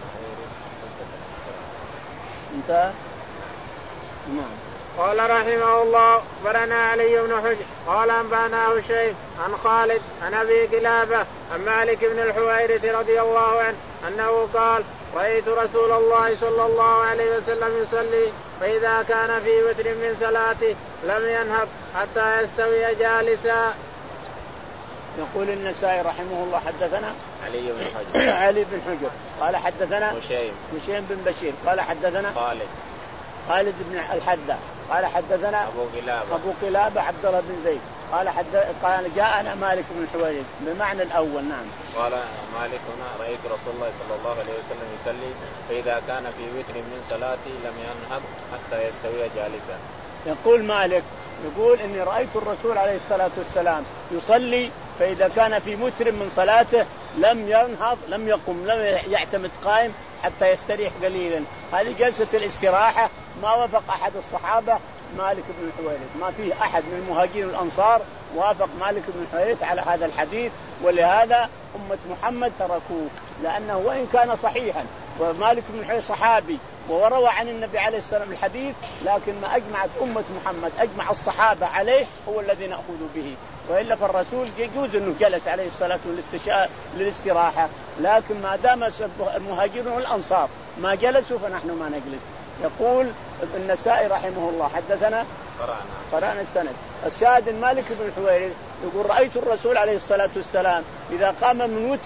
انتهى. نعم. قال رحمه الله برنا علي بن حجر قال أنبأنا هشيم عن خالد عن أبي قلابة عن مالك بن الحويرث رضي الله عنه أنه قال رأيت رسول الله صلى الله عليه وسلم يصلي فإذا كان في وتر من صلاته لم ينهض حتى يستوي جالسا. يقول النسائي رحمه الله حدثنا علي بن حجر علي بن حجر قال حدثنا هشيم هشيم بن بشير قال حدثنا خالد خالد بن الحدة قال حدثنا أبو قلابة أبو قلابة عبد الله بن زيد قال حد قال جاءنا مالك بن الحويرث بمعنى الأول. نعم. قال مالك هنا رأيت رسول الله صلى الله عليه وسلم يصلي فإذا كان في وتر من صلاته لم ينهض حتى يستوي جالسا. يقول مالك يقول إني رأيت الرسول عليه الصلاة والسلام يصلي فإذا كان في وتر من صلاته لم ينهض لم يقم لم يعتمد قائم حتى يستريح قليلا. هذه جلسة الاستراحة ما وافق أحد الصحابة مالك بن الحويرث، ما فيه أحد من المهاجرين والأنصار وافق مالك بن الحويرث على هذا الحديث، ولهذا أمة محمد تركوه لأنه وإن كان صحيحا ومالك بن الحويرث صحابي وروى عن النبي عليه السلام الحديث لكن ما أجمعت أمة محمد أجمع الصحابة عليه هو الذي نأخذ به، وإلا فالرسول يجوز أنه جلس عليه الصلاة والسلام للاستراحة، لكن ما دام المهاجرون والأنصار ما جلسوا فنحن ما نجلس. يقول النسائي رحمه الله حدثنا قرأنا السند الشاهد مالك بن الحويرث يقول رأيت الرسول عليه الصلاة والسلام إذا قام من وتر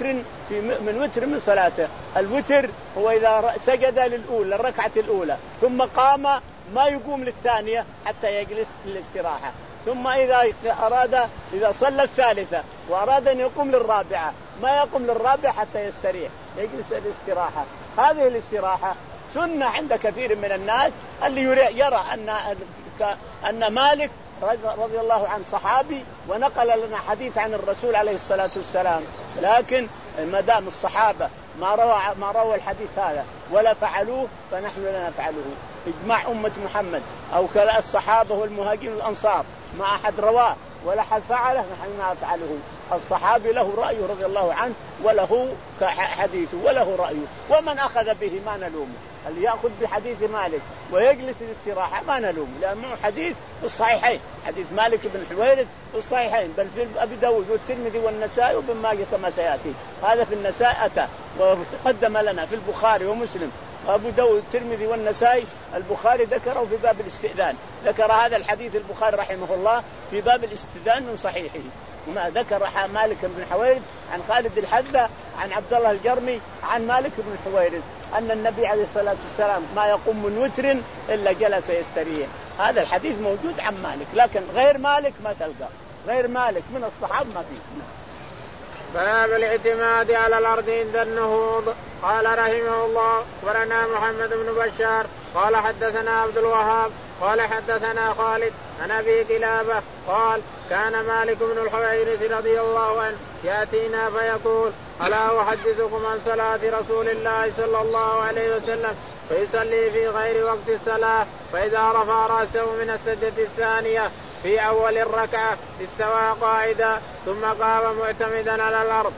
في من وتر من صلاته. الوتر هو إذا سجد للأولى الركعة الأولى ثم قام ما يقوم للثانية حتى يجلس للاستراحة، ثم إذا أراد إذا صلى الثالثة وأراد أن يقوم للرابعة ما يقوم للرابعة حتى يستريح يجلس للاستراحة. هذه الاستراحة سنة عند كثير من الناس اللي يرى أن أن مالك رضي الله عنه صحابي ونقل لنا حديث عن الرسول عليه الصلاة والسلام، لكن ما دام الصحابة ما روى ما روى الحديث هذا ولا فعلوه فنحن لا نفعله. إجماع أمة محمد أو كلا الصحابة والمهاجرين والأنصار ما أحد رواه ولا أحد فعله نحن لا نفعله. الصحابي له رأيه رضي الله عنه وله حديثه وله رأيه، ومن أخذ به ما نلومه. اللي يأخذ بحديث مالك ويجلس للاستراحة ما نلومه، لأنه حديث في الصحيحين، حديث مالك بن حويرث في الصحيحين، بل في أبي داود والترمذي والنسائي وابن ماجه كما سيأتي. هذا في النسائي أتى وتقدم لنا في البخاري ومسلم وأبو داود الترمذي والنسائي. البخاري ذكره في باب الاستئذان، ذكر هذا الحديث البخاري رحمه الله في باب الاستئذان من صحيحه. وما ذكر مالك بن حويرث عن خالد الحذا عن عبد الله الجرمي عن مالك بن حويرث أن النبي عليه الصلاة والسلام ما يقوم من وتر إلا جلس يستريح. هذا الحديث موجود عن مالك، لكن غير مالك ما تلقى، غير مالك من الصحابة ما فيه. باب الاعتماد على الأرض عند النهوض. قال رحمه الله أخبرنا محمد بن بشار قال حدثنا عبد الوهاب قال حدثنا خالد عن أبي كلابة قال كان مالك بن الحويرث رضي الله عنه يأتينا فيقول ألا أحدثكم عن صلاة رسول الله صلى الله عليه وسلم فيصلي في غير وقت الصلاة، فإذا رفع رأسه من السجدة الثانية في أول الركعة استوى قاعدا ثم قام معتمدا على الأرض.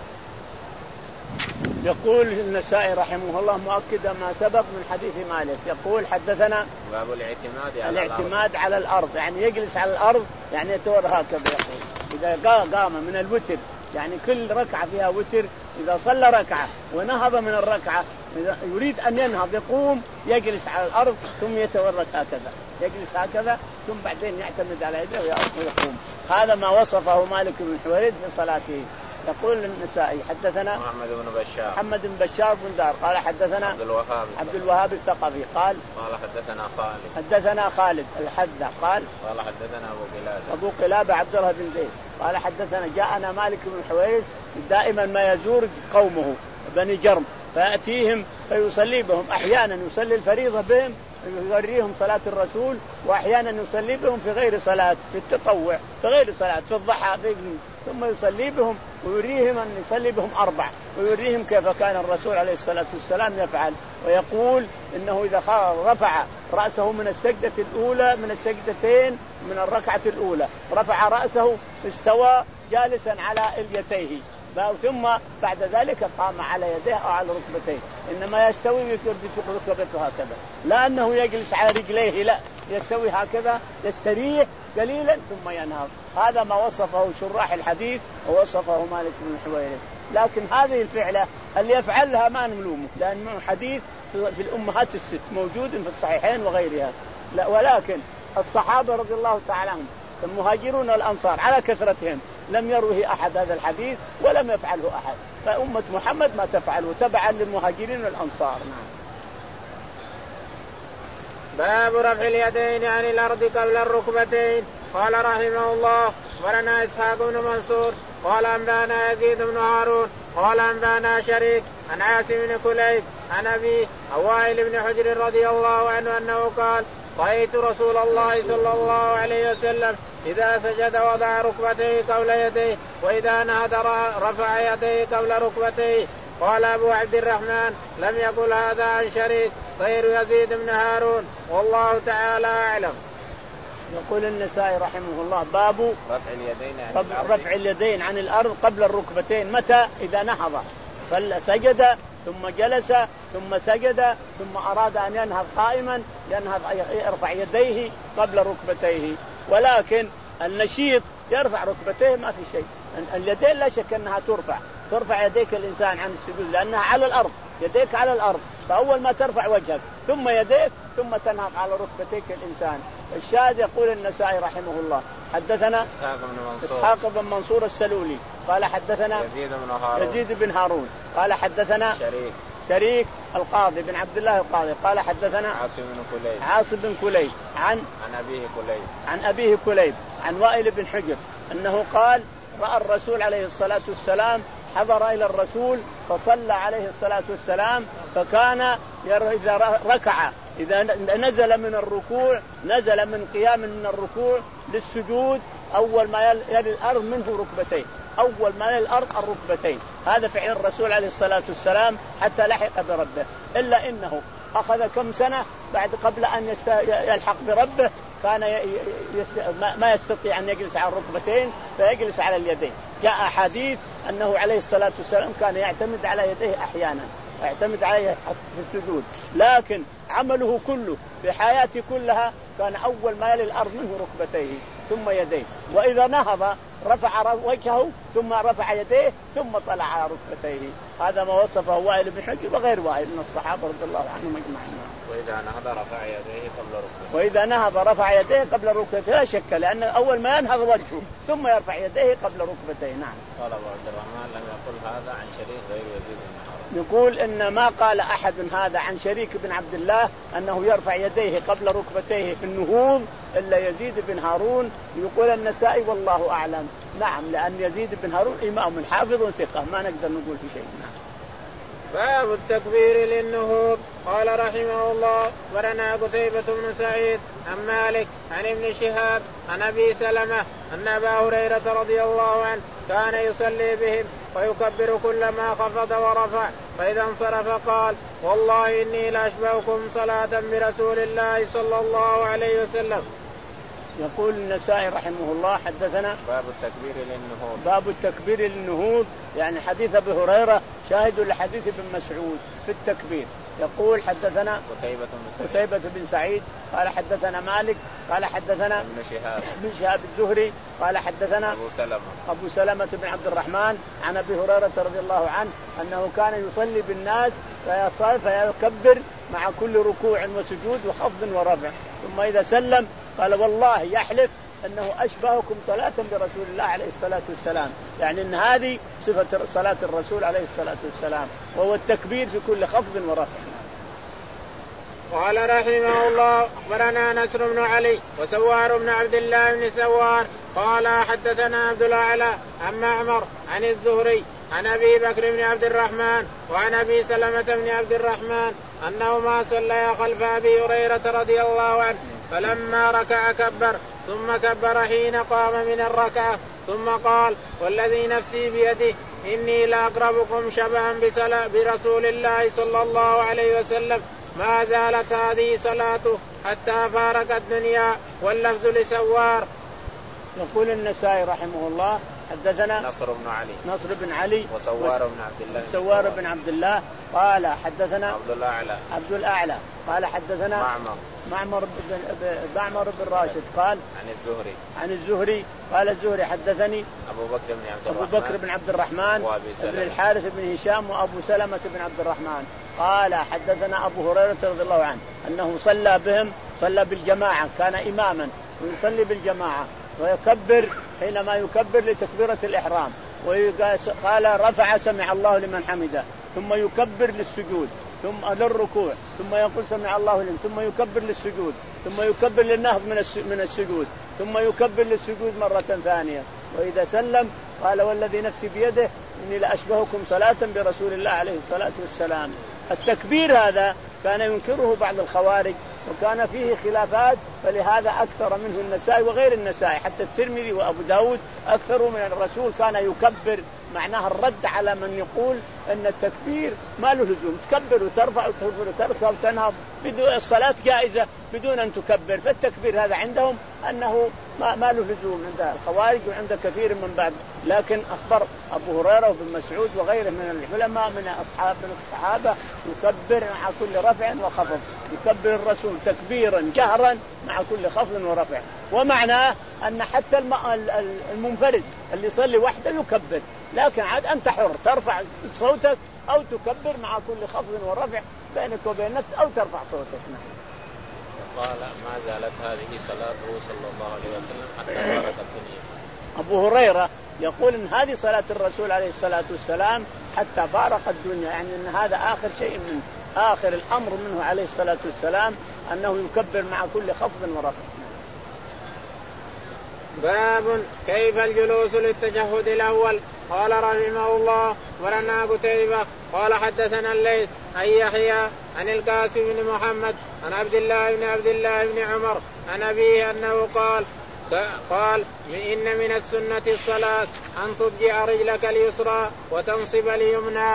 يقول النسائي رحمه الله مؤكدا ما سبق من حديث مالك، يقول حدثنا باب الاعتماد على الاعتماد على الأرض، يعني يجلس على الأرض يعني يتور هكذا. يقول إذا قام من الوتر يعني كل ركعة فيها وتر، إذا صلى ركعة ونهض من الركعة إذا يريد أن ينهض يقوم يجلس على الأرض ثم يتورك هكذا، يجلس هكذا ثم بعدين يعتمد على يده ويقوم. هذا ما وصفه مالك بن حويرث في صلاته. يقول النسائي حدثنا محمد بن بشار محمد بن بشار بن دار قال حدثنا عبد الوهاب عبد الوهاب الثقفي قال قال حدثنا خالد حدثنا خالد الحذا قال قال حدثنا أبو قلابة أبو قلابة عبد الله بن زيد قال حدثنا جاءنا مالك بن حويرث دائما ما يزور قومه بني جرم فيأتيهم فيصلي بهم، أحيانا يصلي الفريضة بهم يوريهم صلاة الرسول، وأحيانا يصلي بهم في غير صلاة في التطوع في غير صلاة في الضحى ثم يصلي بهم ويريهم أن يصلي بهم أربع ويريهم كيف كان الرسول عليه الصلاة والسلام يفعل. ويقول إنه إذا رفع رأسه من السجدة الأولى من السجدتين من الركعة الأولى رفع رأسه استوى جالسا على اليتيه، ثم بعد ذلك قام على يديه أو على ركبتيه، إنما يستوي بركبته هكذا، لا أنه يجلس على رجليه، لا يستوي هكذا يستريح قليلا ثم ينهض. هذا ما وصفه شراح الحديث ووصفه مالك بن حويرث. لكن هذه الفعلة اللي يفعلها ما نلومه، لأنه حديث في الأمهات الست موجود في الصحيحين وغيرها. لا ولكن الصحابة رضي الله تعالى عنهم المهاجرون والأنصار على كثرتهم لم يروه أحد هذا الحديث ولم يفعله أحد، فأمة محمد ما تفعله تبعا للمهاجرين والأنصار. باب رفع اليدين عن الأرض قبل الركبتين. قال رحمه الله ورنا إسحاق بن منصور قال أنبانا يزيد بن هارون قال أنبانا شريك عن عاصم بن كليب عن أبي وائل بن حجر رضي الله عنه أنه قال رأيت رسول الله صلى الله عليه وسلم إذا سجد وضع ركبتيه قبل يديه وإذا نهض رفع يديه قبل ركبتيه. قال أبو عبد الرحمن لم يقل هذا عن شريك غير يزيد بن هارون والله تعالى أعلم. يقول النسائي رحمه الله باب رفع اليدين عن الأرض رفع اليدين عن الأرض قبل الركبتين. متى؟ إذا نهض فسجد ثم جلس ثم سجد ثم أراد أن ينهض قائما ينهض يرفع يديه قبل ركبتيه. ولكن النشيط يرفع ركبتيه ما في شيء. اليدين لا شك أنها ترفع ترفع يديك الإنسان عن السجود لأنها على الأرض، يديك على الأرض، فأول ما ترفع وجهك ثم يديك ثم تنهض على ركبتيك الإنسان. الشاهد يقول النسائي رحمه الله حدثنا إسحاق بن منصور السلولي قال حدثنا يزيد بن هارون يزيد بن هارون قال حدثنا شريك شريك القاضي بن عبد الله القاضي قال حدثنا عاصم بن كليب عاصم بن كليب عن عن أبيه كليب عن أبيه كليب عن وائل بن حجر أنه قال رأى الرسول عليه الصلاة والسلام، حضر إلى الرسول فصلى عليه الصلاة والسلام، فكان إذا ركع إذا نزل من الركوع نزل من قيام من الركوع للسجود أول ما يلي الأرض منه ركبتين، أول ما يلي الأرض الركبتين. هذا فعل الرسول عليه الصلاة والسلام حتى لحق بربه، إلا إنه أخذ كم سنة بعد قبل أن يلحق بربه كان ما يستطيع أن يجلس على الركبتين فيجلس على اليدين. جاء أحاديث أنه عليه الصلاة والسلام كان يعتمد على يديه أحيانا، يعتمد عليه في السجود، لكن عمله كله في حياته كلها كان أول ما يلي الأرض منه ركبتيه ثم يديه، وإذا نهض رفع وجهه ثم رفع يديه ثم طلع على ركبتيه. هذا ما وصفه وائل بن حجر وغير وائل من الصحابة رضي الله عنهم أجمعين. وإذا نهض رفع يديه قبل ركبتيه وإذا نهض رفع يديه قبل ركبتيه لا شك، لأن أول ما ينهض وجهه ثم يرفع يديه قبل ركبتيه. نعم. قال أبو عبد الرحمن لم يقل هذا عن شريك غير يزيد بن هارون. يقول إن ما قال أحد هذا عن شريك بن عبد الله أنه يرفع يديه قبل ركبتيه في النهوض إلا يزيد بن هارون. يقول النسائي والله أعلم. نعم، لأن يزيد بن هارون إمام حافظ ثقة ما نقدر نقول في شيء. نعم. باب التكبير للنهوض. قال رحمه الله ورنا قتيبة بن سعيد عن مالك عن ابن شهاب عن أبي سلمة أن أبا هريرة رضي الله عنه كان يصلي بهم ويكبر كلما خفض ورفع، فإذا انصرف قال والله إني لأشبهكم صلاة برسول الله صلى الله عليه وسلم. يقول النسائي رحمه الله حدثنا باب التكبير للنهوض. باب التكبير للنهوض، يعني حديث أبي هريرة شاهد لحديث ابن مسعود في التكبير. يقول حدثنا قتيبة بن سعيد, قتيبة بن سعيد قال حدثنا مالك قال حدثنا ابن شهاب ابن شهاب الزهري قال حدثنا أبو سلمة أبو سلمة بن عبد الرحمن عن أبي هريرة رضي الله عنه أنه كان يصلي بالناس فيصلي فيكبر مع كل ركوع وسجود وخفض ورفع، ثم إذا سلم قال والله يحلف أنه أشبهكم صلاة برسول الله عليه الصلاة والسلام، يعني أن هذه صفة صلاة الرسول عليه الصلاة والسلام، وهو التكبير في كل خفض ورفع. قال رحمه الله أخبرنا نصر بن علي وسوار بن عبد الله بن سوار قال حدثنا عبد الأعلى عن معمر عن الزهري عن أبي بكر بن عبد الرحمن وعن أبي سلمة بن عبد الرحمن أنهما صليا خلف أبي هريرة رضي الله عنه، فلما ركع كبر ثم كبر حين قام من الركعة ثم قال والذي نفسي بيده إني لأقربكم شبها برسول الله صلى الله عليه وسلم، ما زالت هذه صلاته حتى فارق الدنيا. واللفظ لسوار. يقول النسائي رحمه الله حدثنا نصر بن علي نصر بن علي وسوار بن عبد الله سوار بن عبد الله قال حدثنا عبد الأعلى عبد الأعلى قال حدثنا معمر معمر بن معمر بن راشد قال عن الزهري عن الزهري قال الزهري حدثني أبو بكر بن عبد الرحمن أبو بكر بن عبد الرحمن بن الحارث بن هشام وأبو سلمة بن عبد الرحمن قال حدثنا أبو هريرة رضي الله عنه أنه صلى بهم، صلى بالجماعة، كان إماما ويصلي بالجماعة ويكبر حينما يكبر لتكبيرة الإحرام، وقال رفع سمع الله لمن حمده، ثم يكبر للسجود ثم للركوع ثم يقول سمع الله لمن، ثم يكبر للسجود ثم يكبر للنهض من السجود ثم يكبر للسجود مرة ثانية، وإذا سلم قال والذي نفسي بيده إني لأشبهكم صلاة برسول الله عليه الصلاة والسلام. التكبير هذا كان ينكره بعض الخوارج وكان فيه خلافات، فلهذا أكثر منه النسائي وغير النسائي، حتى الترمذي وأبو داود أكثروا من الرسول كان يكبر، معناها الرد على من يقول أن التكبير ما له لزوم، تكبر وترفع وتكبر وترفع وتنهض بدون الصلاة جائزة بدون أن تكبر، فالتكبير هذا عندهم أنه ما, ما له لزوم عند الخوارج وعند كثير من بعد. لكن أخبر أبو هريرة وابن مسعود وغيره من العلماء من أصحاب من الصحابة يكبر مع كل رفع وخفض، يكبر الرسول تكبيرا جهرا مع كل خفض ورفع، ومعناه أن حتى المنفرد اللي يصلي وحده يكبر، لكن عاد أنت حر ترفع صوتك أو تكبر مع كل خفض ورفع بينك وبين نفسك أو ترفع صوتك. قال ما زالت هذه صلاته صلى الله عليه وسلم حتى فارق الدنيا. أبو هريرة يقول إن هذه صلاة الرسول عليه الصلاة والسلام حتى فارق الدنيا، يعني أن هذا آخر شيء منه، آخر الأمر منه عليه الصلاة والسلام أنه يكبر مع كل خفض ورفع. باب كيف الجلوس للتشهد الأول. قال رحمه الله ولنا قتيبة قال حدثنا الليث عن يحيى عن القاسم بن محمد عن عبد الله بن عبد الله بن عمر عن أبيه أنه قال قال إن من السنة الصلاة أن تضجع رجلك اليسرى وتنصب اليمنى.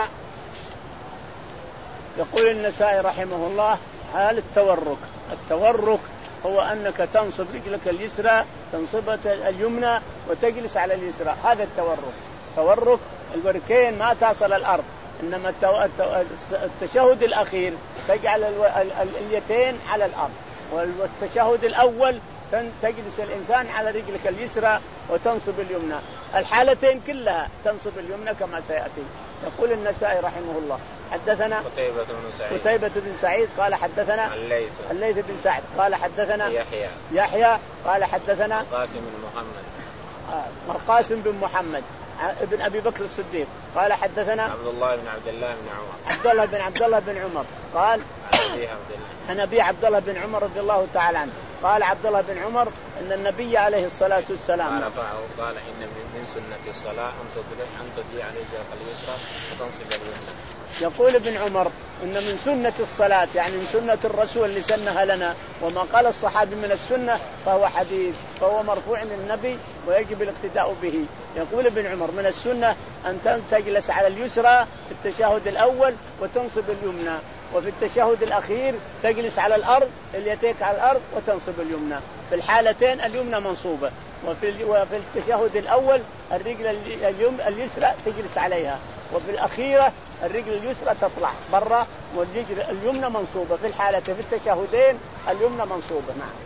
يقول النسائي رحمه الله حال التورك. التورك هو أنك تنصب رجلك اليسرى تنصب اليمنى وتجلس على اليسرى، هذا التورك. تورك الوركين ما تصل الأرض، إنما التشهد الأخير تجعل اليتين على الأرض، والتشهد الأول تجلس الإنسان على رجلك اليسرى وتنصب اليمنى، الحالتين كلها تنصب اليمنى كما سيأتي. يقول النسائي رحمه الله حدثنا قتيبة بن سعيد قتيبة بن سعيد قال حدثنا الليث الليث بن سعد قال حدثنا يحيى يحيى قال حدثنا القاسم بن محمد آه القاسم بن محمد ابن أبي بكر الصديق قال حدثنا عبد الله بن عبد الله بن عمر عبد الله بن عبد الله بن عمر قال عن أبي عبد الله بن عمر رضي الله تعالى عنه قال عبد الله بن عمر أن النبي عليه الصلاة والسلام قال إن من سنة الصلاة أن تضيع رجلك اليسرى وتنصب اليمنى. يقول ابن عمر إن من سنة الصلاة يعني من سنة الرسول اللي سنها لنا، وما قال الصحابي من السنة فهو حديث، فهو مرفوع من النبي ويجب الاقتداء به. يقول ابن عمر من السنة أن تجلس على اليسرى في التشهد الأول وتنصب اليمنى، وفي التشهد الأخير تجلس على الأرض اليتيك على الأرض وتنصب اليمنى، في الحالتين اليمنى منصوبة، وفي وفي التشهد الأول الرجل اليسرى تجلس عليها، وفي الأخيرة الرجل اليسرى تطلع برا والرجل اليمنى منصوبة، في الحالتين في التشهدين اليمنى منصوبة. نعم.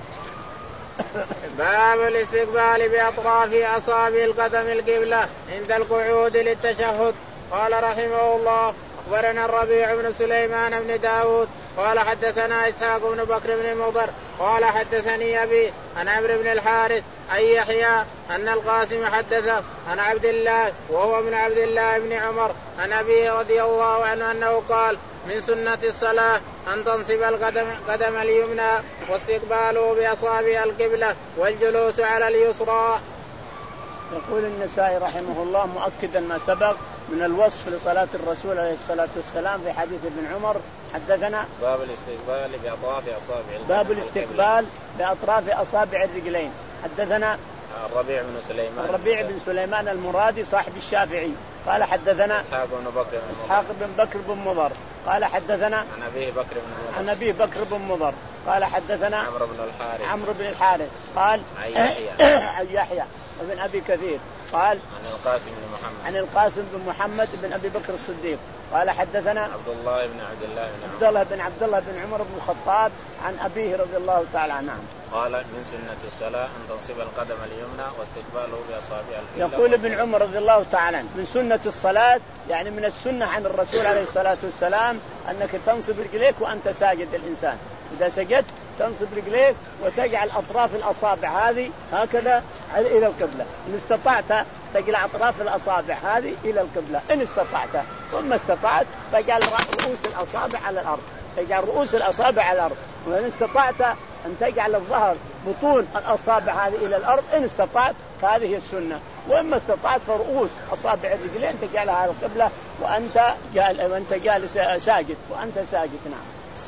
باب الاستقبال بأطراف أصابع القدم القبلة عند القعود للتشهد. قال رحمه الله أخبرنا الربيع بن سليمان بن داود قال حدثنا إسحاق بن بكر بن مضر قال حدثني أبي عن عمرو بن الحارث عن يحيى أن القاسم حدثه عن عبد الله وهو ابن عبد الله بن عمر عن أبيه رضي الله عنه أنه قال من سنة الصلاة أن تنصب القدم قدم اليمنى واستقباله بأصابع القبلة والجلوس على اليسرى. يقول النسائي رحمه الله مؤكدا ما سبق من الوصف لصلاة الرسول عليه الصلاة والسلام في حديث ابن عمر. حدثنا باب الاستقبال بأطراف أصابع باب الاستقبال بأطراف أصابع الرجلين. حدثنا الربيع بن سليمان الربيع بن سليمان المرادي صاحب الشافعي قال حدثنا إسحاق بن بكر إسحاق بن بكر بن مضر قال حدثنا عن أبيه بكر بن مضر عن أبيه بكر بن مضر قال حدثنا عمرو بن الحارث عمرو بن الحارث قال عن يحيى عن يحيى وابن أبي كثير قال عن القاسم بن محمد عن القاسم بن محمد بن أبي بكر الصديق قال حدثنا عبد الله بن عبد الله بن عمر عبد الله بن عبد الله بن عمر بن الخطاب عن أبيه رضي الله تعالى عنه. قال من سنة الصلاة أن تنصب القدم اليمنى واستقباله بأصابع القبلة. يقول ابن عمر رضي الله تعالى عنه من سنة الصلاة يعني من السنة عن الرسول عليه الصلاة والسلام أنك تنصب رجليك وأنت ساجد. الإنسان إذا سجدت تنصب رجليك وتجعل أطراف الأصابع هذه هكذا إلى القبلة، إن استطعت تجعل أطراف الأصابع هذه إلى القبلة إن استطعت، ثم استطعت تجعل رؤوس الأصابع على الأرض، تجعل رؤوس الأصابع على الأرض، وإن استطعت أن تجعل الظهر بطون الأصابع هذه إلى الأرض إن استطعت فهذه السنة، وإما استطعت فرؤوس أصابع الرجلين تجعلها على القبلة وأنت جال وأنت جالس ساجد وأنت ساجد. نعم.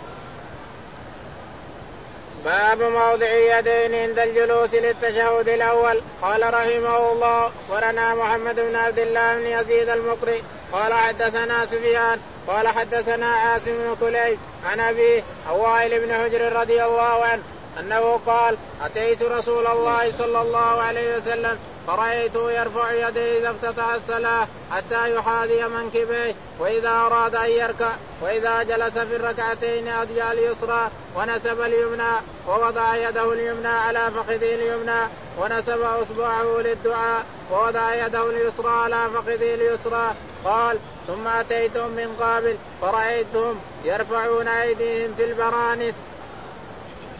باب موضع يدين عند الجلوس للتشهد الأول. قال رحمه الله ورنا محمد بن عبد الله بن يزيد المقري قال حدثنا سفيان قال حدثنا عاصم بن كليب عن أبيه وائل بن حجر رضي الله عنه أنه قال أتيت رسول الله صلى الله عليه وسلم فرأيته يرفع يديه إذا افتتح الصلاة حتى يحاذي منكبيه وإذا أراد أن يركع، وإذا جلس في الركعتين أضجع اليسرى ونسب اليمنى ووضع يده اليمنى على فخذه اليمنى ونسب أصبعه للدعاء ووضع يده اليسرى على فخذه اليسرى. قال ثم أتيتهم من قابل فرأيتهم يرفعون أيديهم في البرانس.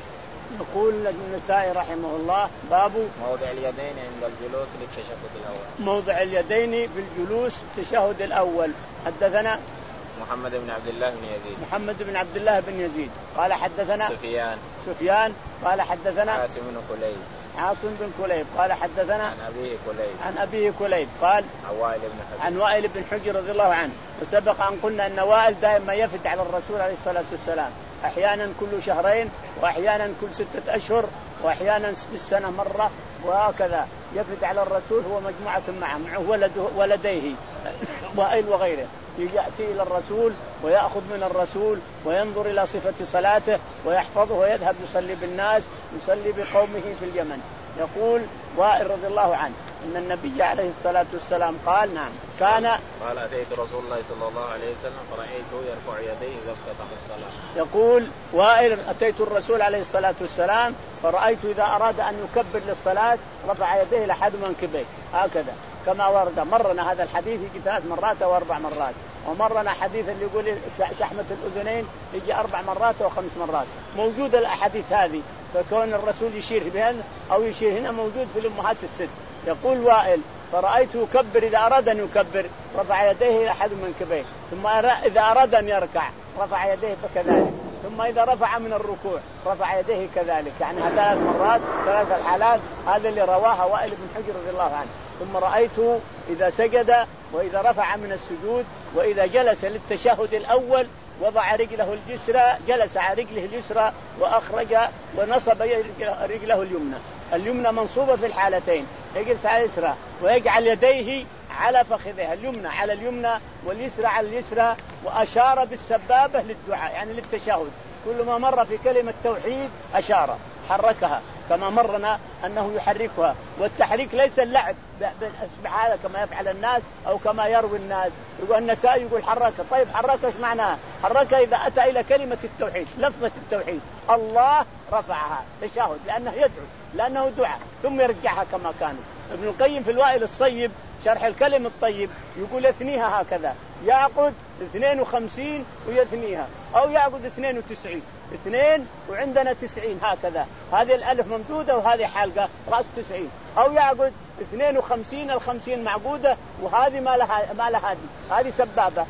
يقول النسائي رحمه الله باب موضع اليدين عند الجلوس للتشهد الأول. موضع اليدين في الجلوس التشهد الأول. حدثنا محمد بن عبد الله بن يزيد. محمد بن عبد الله بن يزيد قال حدثنا سفيان. سفيان قال حدثنا عاصم بن كليب. عاصم بن كليب قال حدثنا عن أبيه كليب. عن أبيه كليب قال عن وائل بن حجر. عن وائل بن حجر رضي الله عنه. وسبق أن قلنا أن وائل دائما يفد على الرسول عليه الصلاة والسلام، أحيانا كل شهرين وأحيانا كل ستة أشهر وأحيانا بالسنة مرة، وهكذا يفد على الرسول هو مجموعة معه معه ولده ولديه وائل وغيره، يأتي إلى الرسول ويأخذ من الرسول وينظر إلى صفة صلاته ويحفظه ويذهب يصلي بالناس، يصلي بقومه في اليمن. يقول وائل رضي الله عنه إن النبي عليه الصلاة والسلام قال نعم كان قال أتيت رسول الله صلى الله عليه وسلم فرأيته يرفع يديه إذا افتتح الصلاة. يقول وائل أتيت الرسول عليه الصلاة والسلام فرأيته إذا أراد أن يكبر للصلاة رفع يديه لحد منكبيه هكذا كما ورد. مرنا هذا الحديث يجي ثلاث مرات أو أربع مرات، ومرنا حديث اللي يقول شحمة الأذنين يجي أربع مرات أو خمس مرات. موجودة الأحاديث هذه، فكون الرسول يشير بهن أو يشير هنا موجود في الأمهات الست. يقول وائل فرأيته يكبر إذا أراد أن يكبر رفع يديه إلى حد منكبيه، ثم إذا أراد أن يركع رفع يديه كذلك، ثم إذا رفع من الركوع رفع يديه كذلك، يعني ثلاث مرات ثلاث الحالات. هذا اللي رواها وائل بن حجر رضي الله عنه. ثم رأيته إذا سجد وإذا رفع من السجود وإذا جلس للتشهد الأول وضع رجله اليسرى، جلس على رجله اليسرى وأخرج ونصب رجله اليمنى. اليمنى منصوبة في الحالتين، يجلس على اليسرى ويجعل يديه على فخذها، اليمنى على اليمنى واليسرى على اليسرى، وأشار بالسبابة للدعاء يعني للتشهد. كل ما مر في كلمة توحيد أشار حركها كما مرنا أنه يحركها. والتحريك ليس اللعب بالأسبوع هذا كما يفعل الناس أو كما يروي الناس. يقول النسائي يقول حركها، طيب حركها ايش معناها؟ حركها إذا أتى إلى كلمة التوحيد لفظة التوحيد الله رفعها تشهد لأنه يدعو لأنه دعاء، ثم يرجعها كما كانت. ابن القيم في الوائل الصيب شرح الكلم الطيب يقول يثنيها هكذا، يعقد اثنين وخمسين ويثنيها، أو يعقد اثنين وتسعين اثنين وعندنا تسعين هكذا، هذه الألف ممدودة وهذه حلقة رأس تسعين، أو يعقد اثنين وخمسين الخمسين معقودة وهذه ما لها ما لها هذه سبابة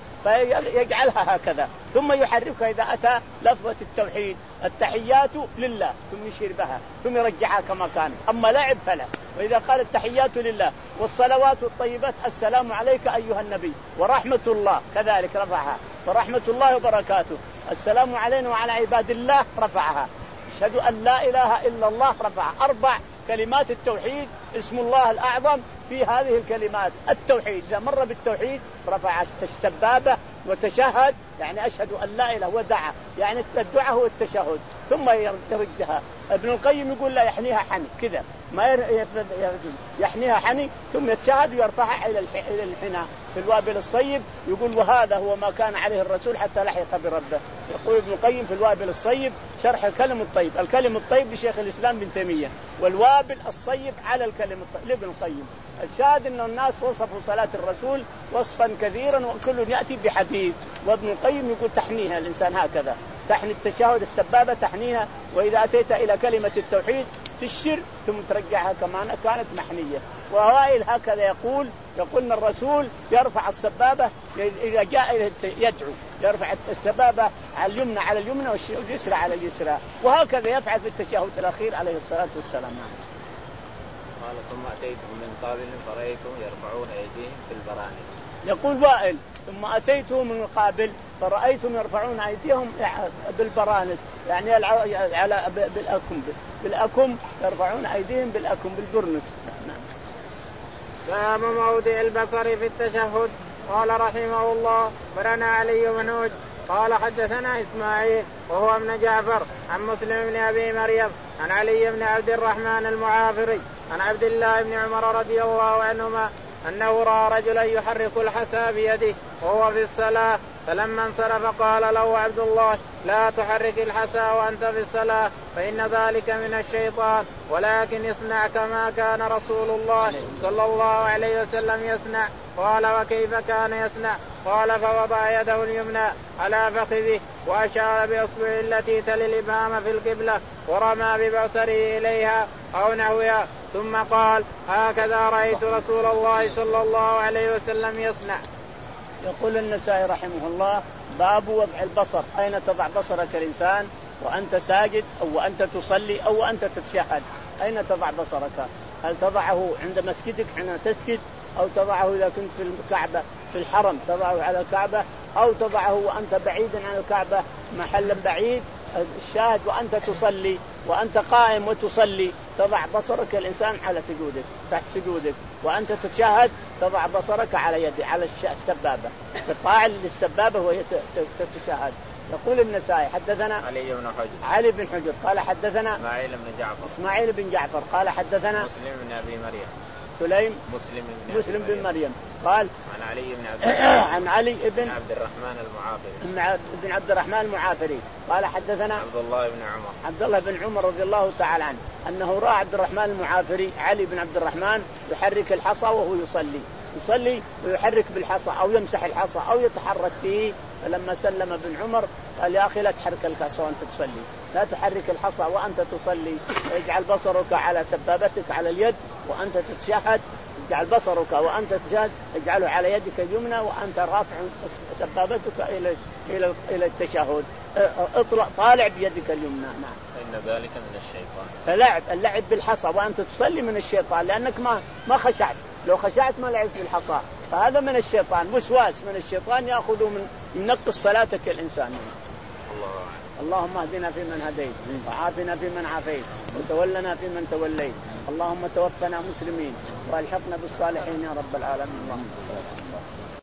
فيجعلها هكذا، ثم يحركها إذا أتى لفظة التوحيد التحيات لله ثم يشير بها ثم يرجعها كما كان. أما لعب فلا. وإذا قال التحيات لله والصلوات الطيبات السلام عليك أيها النبي ورحمة الله كذلك رفعها، ورحمة الله وبركاته السلام علينا وعلى عباد الله رفعها، أشهد أن لا إله إلا الله رفعها. أربع كلمات التوحيد اسم الله الأعظم في هذه الكلمات التوحيد. إذا مر بالتوحيد رفع السبابة وتشهد يعني أشهد أن لا إله ودعا يعني الدعاء هو التشهد ثم يردها. ابن القيم يقول لا يحنيها حني كذا ما يحنيها حني ثم يتشهد ويرفعها إلى الحناء. في الوابل الصيب يقول وهذا هو ما كان عليه الرسول حتى لحق بربه. يقول ابن القيم في الوابل الصيب شرح الكلم الطيب، الكلم الطيب لشيخ الإسلام بن تيمية، والوابل الصيب على الكلم الطيب لابن القيم. الشاهد أن الناس وصفوا صلاة الرسول وصفا كثيرا وكل يأتي بحديث، وابن القيم يقول تحنيها الإنسان هكذا، تحني التشهد السبابة تحنيها، وإذا أتيت إلى كلمة التوحيد تشر ثم ترجعها كما كانت محنية. ووائل هكذا يقول يقول أن الرسول يرفع السبابة إذا جاء يدعو يرفع السبابة على اليمنى على اليمنى واليسرى على اليسرى، وهكذا يفعل في التشهد الأخير عليه الصلاة والسلام. قال ثم أتيت من قابل فرأيتهم يرفعون أيديهم في البرانس. يقول وائل ثم أتيتهم من قابل فرأيتهم يرفعون أيديهم بالبرانس يعني على بالأكم بالأكم يرفعون أيديهم بالأكم بالبرنس. باب موضع البصر في التشهد. قال رحمه الله برنا علي بن هود قال حدثنا إسماعيل وهو ابن جعفر عن مسلم بن أبي مريم عن علي بن عبد الرحمن المعافري عن عبد الله بن عمر رضي الله عنهما أنه رأى رجلا يحرك الحسى بيده وهو في الصلاة، فلما انصرف قال له عبد الله لا تحرك الحسى وأنت في الصلاة فإن ذلك من الشيطان، ولكن اصنع كما كان رسول الله صلى الله عليه وسلم يصنع. قال وكيف كان يصنع؟ قال فوضع يده اليمنى على فخذه وأشار بإصبعه التي تلي الإبهام في القبلة ورمى ببصره إليها أو نحوها ثم قال هكذا رأيت رسول الله صلى الله عليه وسلم يصنع. يقول النسائي رحمه الله باب وضع البصر، أين تضع بصرك الإنسان وأنت ساجد أو وأنت تصلي أو وأنت تتشهد، أين تضع بصرك؟ هل تضعه عند مسجدك حين تسجد أو تضعه إذا كنت في الكعبة في الحرم تضعه على الكعبة أو تضعه وأنت بعيد عن الكعبة محلا بعيد؟ الشاهد وأنت تصلي وأنت قائم وتصلي تضع بصرك الإنسان على سجودك تحت سجودك، وأنت تتشهد تضع بصرك على يدي على السبابة تطاع للسبابة وهي تتشهد. يقول النسائي حدثنا علي بن حجر علي بن حجر قال حدثنا إسماعيل بن جعفر إسماعيل بن جعفر قال حدثنا مسلم بن أبي مريم سليم مسلم بن, مسلم بن مريم قال عن علي بن عبد عن علي بن عبد الرحمن المعافري بن عبد الرحمن المعافري قال حدثنا عبد الله بن عمر عبد الله بن عمر رضي الله تعالى عنه أنه رأى عبد الرحمن المعافري علي بن عبد الرحمن يحرك الحصى وهو يصلي يصلي ويحرك بالحصى أو يمسح الحصى أو يتحرك فيه، فلما سلم ابن عمر قال يا أخي لا تحرك الحصى وأنت تصلي، لا تحرك الحصى وأنت تصلي، اجعل بصرك على سبابتك على اليد وأنت تتشهد، اجعل بصرك وأنت تتشهد اجعله على يدك اليمنى وأنت رافع سبابتك إلى إلى إلى التشهد، اطلع طالع بيدك اليمنى. نعم. إن ذلك من الشيطان. فلعب اللعب بالحصى وأنت تصلي من الشيطان لأنك ما ما خشعت، لو خشعت ما لعبت بالحصى، فهذا من الشيطان، وسواس من الشيطان يأخذ من ينقص صلاتك الإنسان. الله. اللهم اهدنا فيمن هديت وعافنا فيمن عافيت وتولنا فيمن توليت، اللهم توفنا مسلمين والحقنا بالصالحين يا رب العالمين. اللهم